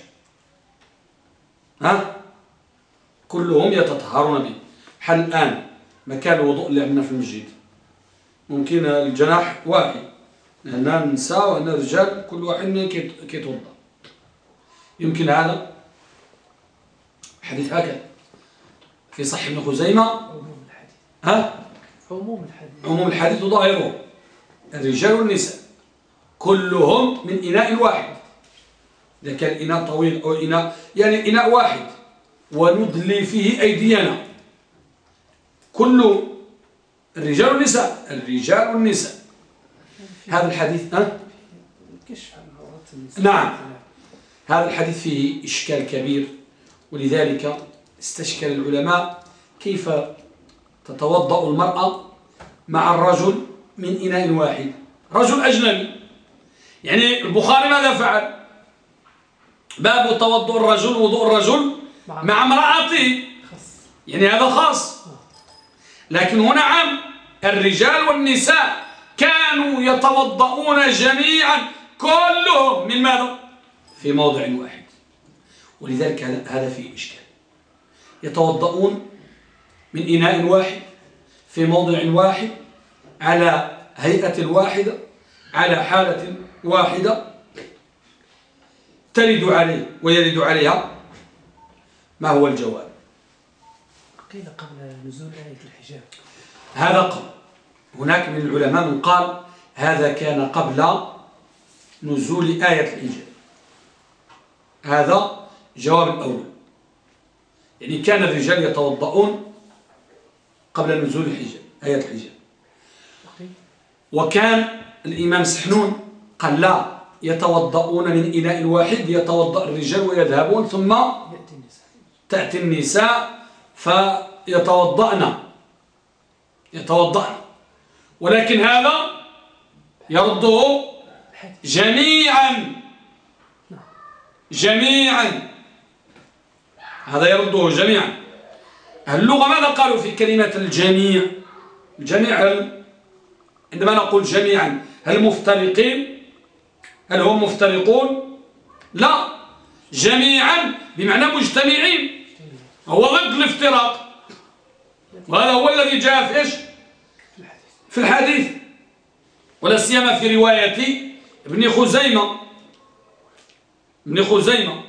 كلهم يتطهرون به. حل الآن مكان الوضوء اللي عندنا في المسجد ممكن الجناح واحد، هنا النساء وهنا الرجال، كل واحد منهم كيتوضا. يمكن هذا حديث هكذا في صحيح ابن خزيمة. عموم الحديث ظاهره الرجال والنساء كلهم من إناء واحد. إذا كان إناء طويل أو إناء، يعني إناء واحد، وندلي فيه أيدينا، كل الرجال والنساء. هذا الحديث نعم، هذا الحديث فيه إشكال كبير، ولذلك استشكل العلماء كيف تتوضأ المرأة مع الرجل من إناء واحد، رجل أجنبي. يعني البخاري ماذا فعل؟ باب توضؤ الرجل، وضوء الرجل مع امرأته، يعني هذا خاص. لكن هنا عام، الرجال والنساء كانوا يتوضؤون جميعا كلهم من ماذا؟ في موضع واحد. ولذلك هذا فيه إشكال. يتوضؤون من إناء واحد في موضع واحد على هيئة واحدة على حالة واحدة ترد عليه ويرد عليها. ما هو الجواب؟ قيل قبل نزول آية الحجاب. هذا قبل. هناك من العلماء من قال هذا كان قبل نزول آية الحجاب. هذا جواب الأول، يعني كان الرجال يتوضؤون قبل نزول الحجاب، آية الحجاب. وكان الإمام سحنون قال لا، يتوضؤون من إناء واحد، يتوضأ الرجال ويذهبون، ثم تأتي النساء فيتوضأن. ولكن هذا يرده جميعا، هذا يرده جميعا. أهل اللغة ماذا قالوا في كلمة الجميع؟ عندما نقول جميعا هل مفترقين؟ هل هم مفترقون؟ لا، جميعا بمعنى مجتمعين، هو ضد الافتراق، وهذا هو الذي جاء في إيش؟ في الحديث، ولا سيما في رواية ابن خزيمة.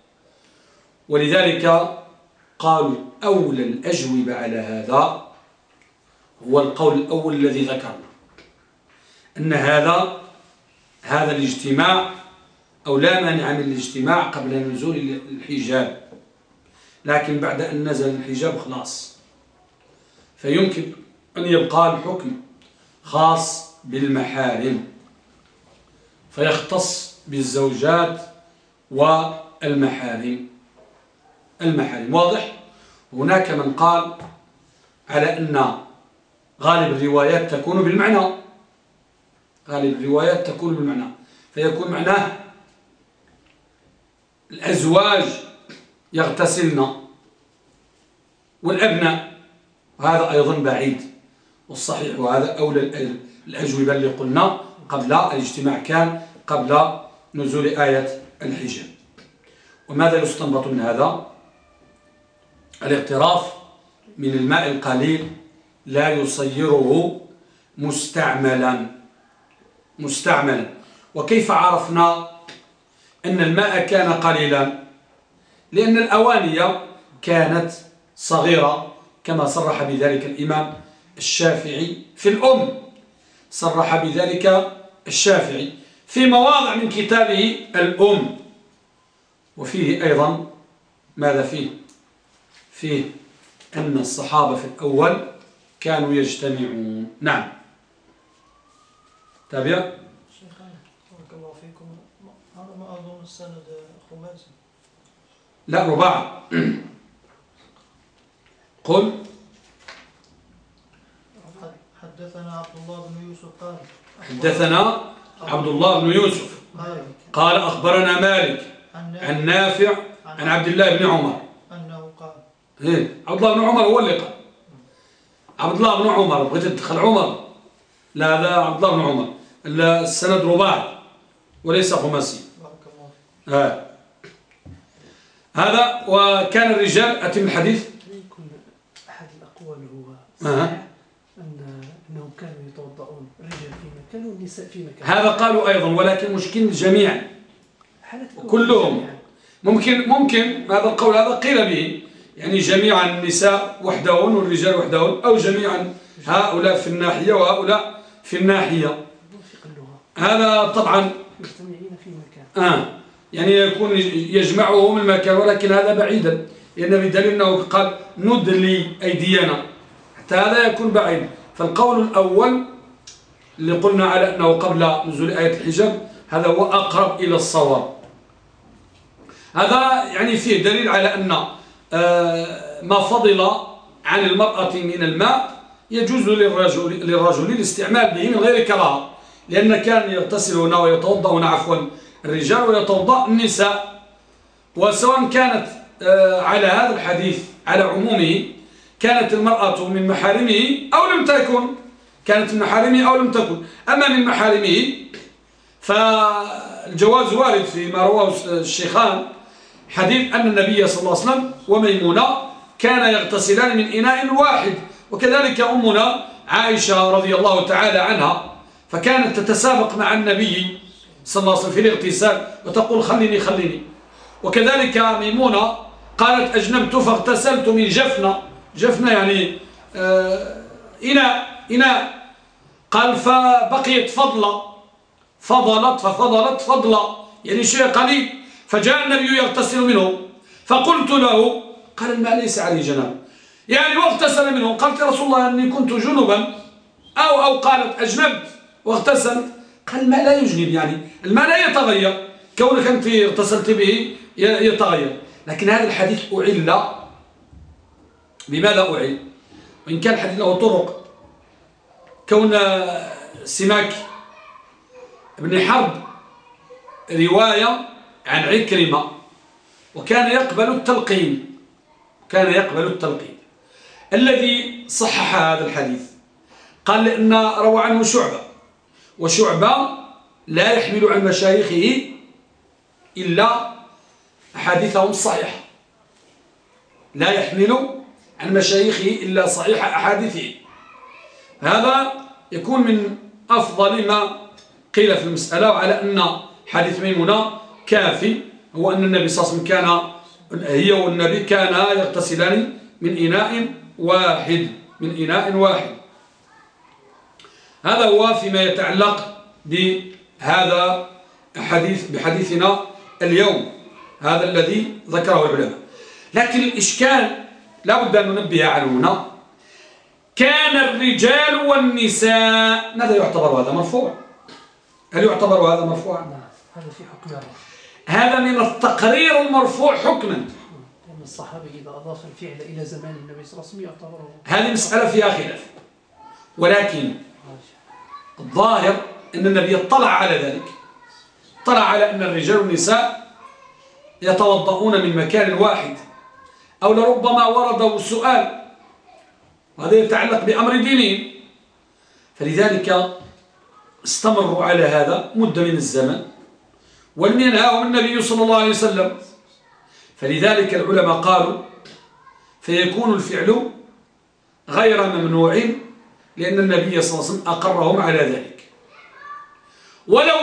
ولذلك قالوا أولى الأجوبة على هذا هو القول الأول الذي ذكرنا، أن هذا الاجتماع أو لا مانع من الاجتماع قبل نزول الحجاب، لكن بعد أن نزل الحجاب خلاص، فيمكن أن يبقى الحكم خاص بالمحارم فيختص بالزوجات والمحارم المحارم. واضح؟ هناك من قال على أن غالب الروايات تكون بالمعنى، غالب الروايات تكون بالمعنى، فيكون معناه الأزواج يغتسلن والأبناء، وهذا أيضا بعيد، والصحيح وهذا أولى الأجوبة اللي قلنا قبل الاجتماع كان قبل نزول آية الحجاب. وماذا يستنبط من هذا؟ الاغتراف من الماء القليل لا يصيره مستعملا. وكيف عرفنا أن الماء كان قليلا؟ لأن الأواني كانت صغيرة كما صرح بذلك الإمام الشافعي في الأم، صرح بذلك الشافعي في مواضع من كتابه الأم. وفيه أيضا ماذا فيه أن الصحابة في الأول كانوا يجتمعون. نعم تابع. شيخنا بارك الله فيكم، هذا ما أظن السند خماسي، لا رباعي. قل. حدثنا عبد الله بن يوسف قال حدثنا عبد الله بن يوسف قال أخبرنا مالك عن نافع عن عبد الله بن عمر أنه قال. عبد الله بن عمر هو اللي قال. عبد الله بن عمر، بغيت تدخل عمر؟ لا هذا عبد الله بن عمر، السند رباعي وليس خماسي. هذا. وكان الرجال أتم الحديث. كل أحد الأقوال هو صحيح أنهم كانوا يتوضؤون، الرجال في مكان والنساء في مكان. هذا قالوا أيضا، ولكن مشكل جميعا كلهم. ممكن هذا القول هذا قيل به، يعني جميعا النساء وحدهن والرجال وحدهن، أو جميعا هؤلاء في الناحية وهؤلاء في الناحية. هذا طبعا مجتمعين في مكان، يعني يكون يجمعهم المكان، ولكن هذا بعيدا، لأن بدليل أنه قال ندلي أيدينا، حتى هذا يكون بعيد. فالقول الأول اللي قلنا على أنه قبل نزول آية الحجاب هذا هو أقرب إلى الصواب. هذا يعني فيه دليل على أن ما فضل عن المرأة من الماء يجوز للرجل الاستعمال به من غير كراهة، لأن كان يغتسلون ويتوضؤون الرجال ويتوضأ النساء. وسواء كانت على هذا الحديث على عمومه كانت المرأة من محارمه أو لم تكن، كانت من محارمه أو لم تكن. أما من محارمه فالجواز وارد فيما رواه الشيخان، حديث أن النبي صلى الله عليه وسلم وميمونة كان يغتسلان من إناء واحد، وكذلك أمنا عائشة رضي الله تعالى عنها، فكانت تتسابق مع النبي صلى الله عليه وسلم في الاغتسال وتقول خليني. وكذلك ميمونة قالت أجنبت فاغتسلت من جفنة يعني إناء، قال فبقيت فضلت يعني شيء قليل، فجاء النبي يغتسل منه فقلت له، قال الماء ليس عليه جناب، يعني واغتسل منه. قالت يا رسول الله أني كنت جنبا، أو قالت أجنبت واغتسل، قال الماء لا يجنب، يعني الماء لا يتغير، كونك أنت اغتسلت به يتغير. لكن هذا الحديث أعل. بماذا أعل؟ وإن كان الحديث له طرق، كون سماك بن حرب رواية عن عكرمة وكان يقبل التلقين، الذي صحح هذا الحديث قال لأن روى عنه وشعبة لا يحمل عن مشايخه إلا أحاديثهم الصحيحة، لا يحمل عن مشايخه إلا صحيح أحاديثه. هذا يكون من أفضل ما قيل في المسألة. وعلى أن حديث ميمونة كافي، هو أن النبي صلى الله عليه وسلم هي والنبي كانا يغتسلان من إناء واحد. هذا هو فيما يتعلق بهذا بحديثنا اليوم، هذا الذي ذكره العلماء. لكن الإشكال لا بد أن ننبه عنه هنا، كان الرجال والنساء، ماذا يعتبر هذا مرفوع؟ هل يعتبر هذا مرفوعا؟ هذا في حكم هذا من التقرير المرفوع حكما، الصحابي إذا أضاف الفعل إلى زمان النبي صلى الله عليه وسلم يعتبر هذه مسألة فيها خلاف، ولكن الظاهر أن النبي اطلع على ذلك، اطلع على أن الرجال والنساء يتوضؤون من مكان واحد، أو لربما ورده السؤال وهذا يتعلق بأمر ديني، فلذلك استمروا على هذا مدة من الزمن ولم ينهاهم النبي صلى الله عليه وسلم. فلذلك العلماء قالوا فيكون الفعل غير ممنوع لأن النبي صلى الله عليه وسلم أقرهم على ذلك. ولو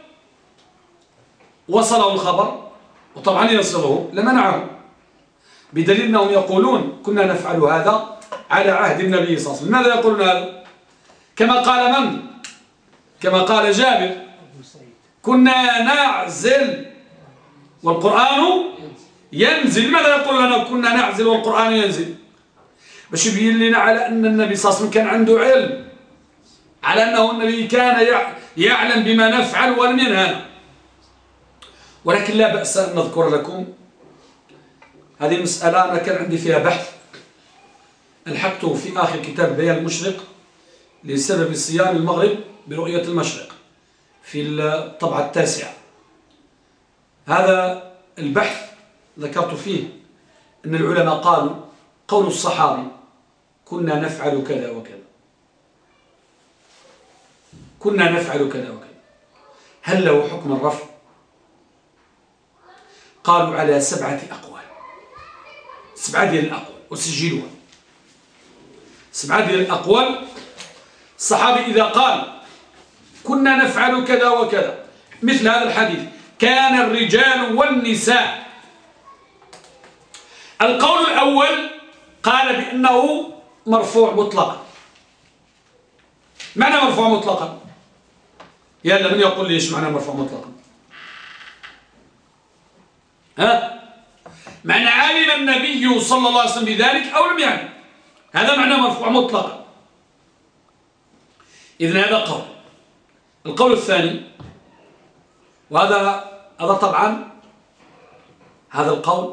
وصله الخبر، وطبعا يصله، لمنعهم، بدليل أنهم يقولون كنا نفعل هذا على عهد النبي صلى الله عليه وسلم. ماذا يقولون هذا؟ كما قال من؟ كما قال جابر كنا نعزل والقرآن ينزل. ماذا يقول لنا كنا نعزل والقرآن ينزل؟ باش يبين لنا على أن النبي صلى الله عليه وسلم كان عنده علم، على أنه النبي كان يعلم بما نفعل ولم ينهانا. ولكن لا بأس أن نذكر لكم هذه المسألة. أنا كان عندي فيها بحث ألحقته في آخر كتاب بيان المشرق لسبب صيام المغرب برؤية المشرق في الطبعة التاسعة. هذا البحث ذكرت فيه أن العلماء قالوا قول الصحابي كنا نفعل كذا وكذا، كنا نفعل كذا وكذا، هل له حكم الرفع؟ قالوا على 7 أقوال، 7 ديال الأقوال وسجلوها. 7 ديال الأقوال. الصحابي إذا قال كنا نفعل كذا وكذا مثل هذا الحديث كان الرجال والنساء، القول الأول قال بأنه مرفوع مطلقا. معنى مرفوع مطلقا؟ يلا من يقول لي ايش معنى مرفوع مطلقا؟ ها؟ معنى علم النبي صلى الله عليه وسلم بذلك أو لم يعلم، هذا معنى مرفوع مطلقا. إذن هذا قول. القول الثاني، وهذا طبعا هذا القول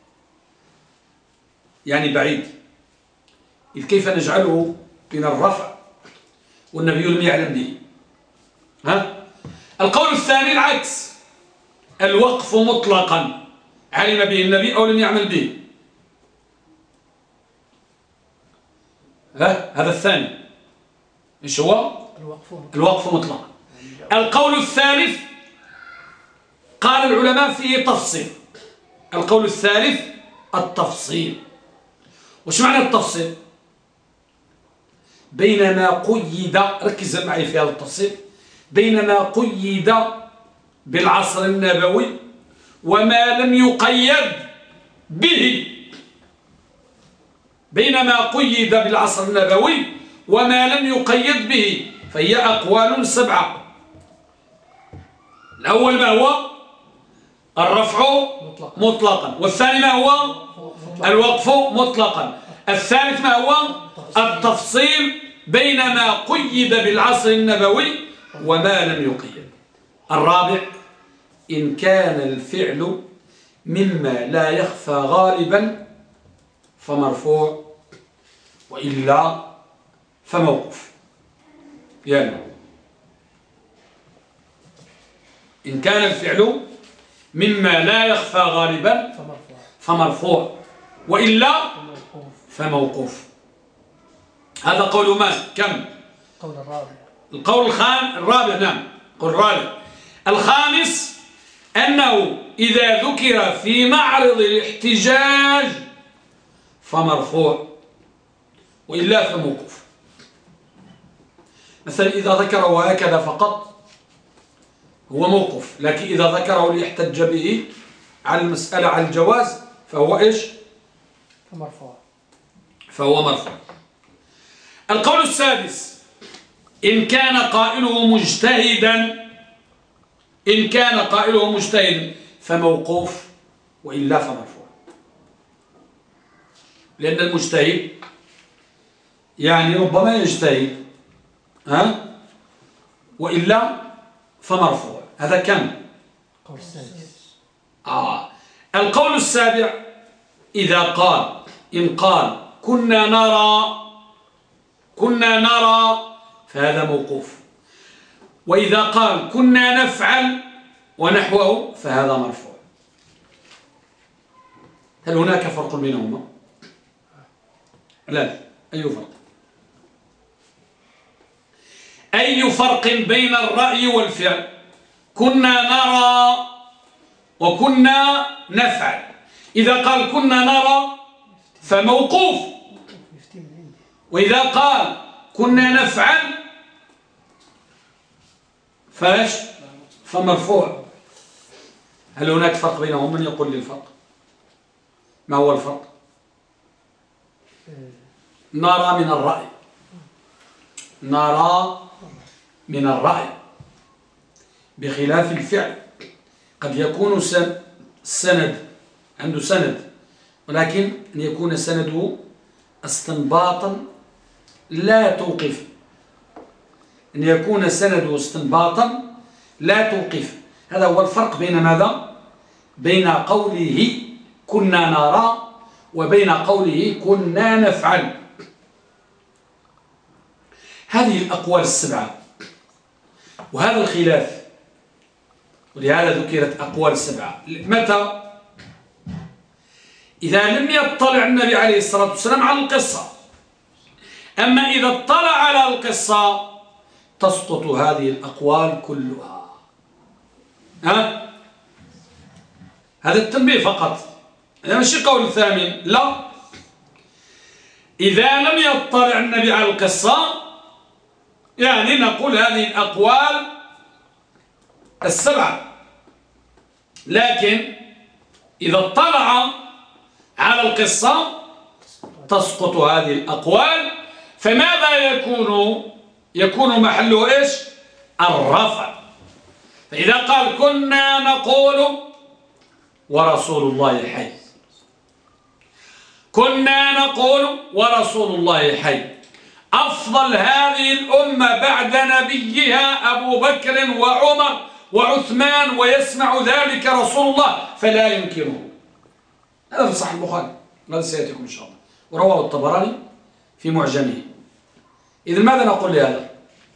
يعني بعيد، إذ كيف نجعله من الرفع والنبي لم يعلم به؟ ها؟ القول الثاني العكس، الوقف مطلقا، علم به النبي أو لم يعمل به. هذا الثاني إيش هو؟ الوقف مطلقا. القول الثالث قال العلماء فيه تفصيل. القول الثالث التفصيل. وش معنى التفصيل؟ بينما قيد، ركز معي في هذا التفصيل، بينما قيد بالعصر النبوي وما لم يقيد به. بينما قيد بالعصر النبوي وما لم يقيد به، فهي أقوال 7. الأول ما هو؟ الرفع مطلقا. والثاني ما هو؟ الوقف مطلقا. الثالث ما هو؟ التفصيل بينما قيد بالعصر النبوي وما لم يقيد. الرابع إن كان الفعل مما لا يخفى غالبا فمرفوع وإلا فموقوف. يعني إن كان الفعل مما لا يخفى غالبا فمرفوع وإلا فموقوف. هذا قول من؟ كم؟ قول الرابع. القول الرابع. نعم، قول الرابع. الخامس أنه إذا ذكر في معرض الاحتجاج فمرفوع وإلا فموقوف. مثلا إذا ذكره هكذا فقط هو موقوف، لكن إذا ذكره ليحتج به على المسألة على الجواز فهو إيش؟ فهو مرفوع. القول السادس إن كان قائله مجتهدا، إن كان قائله مجتهدا فموقوف وإلا فمرفوع. لأن المجتهد يعني ربما يجتهد وإلا فمرفوع. هذا كم؟ القول السادس. القول السابع إن قال كنا نرى فهذا موقوف، وإذا قال كنا نفعل ونحوه فهذا مرفوع. هل هناك فرق بينهما؟ لا. أي فرق؟ أي فرق بين الرأي والفعل؟ كنا نرى وكنا نفعل. إذا قال كنا نرى فموقوف، وإذا قال كنا نفعل فمرفوع. هل هناك فرق بينهم؟ من يقول لي الفرق؟ ما هو الفرق؟ نرى من الرأي، نرى من الرأي بخلاف الفعل. قد يكون السند عنده سند، ولكن أن يكون سنده استنباطا لا توقف، أن يكون سنده استنباطا لا توقف. هذا هو الفرق بين ماذا؟ بين قوله كنا نرى وبين قوله كنا نفعل. هذه الأقوال السبعة وهذا الخلاف، ولهذا ذكرت أقوال السبعة. متى؟ إذا لم يطلع النبي عليه الصلاة والسلام على القصة. أما إذا اطلع على القصة تسقط هذه الأقوال كلها. هذا التنبيه فقط، هذا مش قول ثامن، لا. إذا لم يطلع النبي على القصة يعني نقول هذه الأقوال السبعة، لكن إذا اطلع على القصة تسقط هذه الأقوال. فماذا يكون محله إيش؟ الرفع. فإذا قال كنا نقول ورسول الله حي، كنا نقول ورسول الله حي، أفضل هذه الأمة بعد نبيها أبو بكر وعمر وعثمان ويسمع ذلك رسول الله فلا ينكره. هذا في صحيح البخاري، هذا سيأتيكم إن شاء الله، ورواه الطبراني في معجمه. إذن ماذا نقول لهذا؟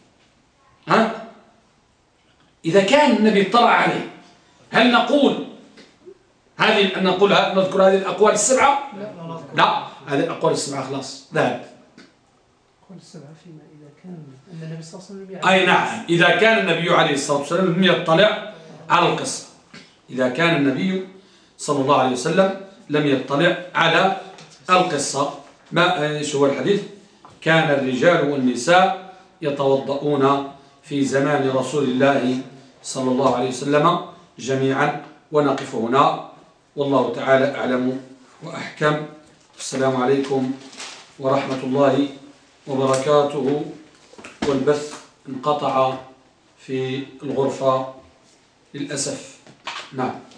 إذا كان النبي اطلع عليه هل نقول نذكر هذه الأقوال السبعة؟ لا، هذه الأقوال السبعة خلاص ذهبت. الأقوال السبعة فيما إذا كان النبي صلى الله عليه وسلم أي نعم، إذا كان النبي عليه الصلاة والسلام لم يطلع على القصة. إذا كان النبي صلى الله عليه وسلم لم يطلع على القصة. ايش هو الحديث؟ كان الرجال والنساء يتوضؤون في زمان رسول الله صلى الله عليه وسلم جميعا. ونقف هنا، والله تعالى أعلم وأحكم. السلام عليكم ورحمة الله وبركاته. والبث انقطع في الغرفة للأسف. نعم.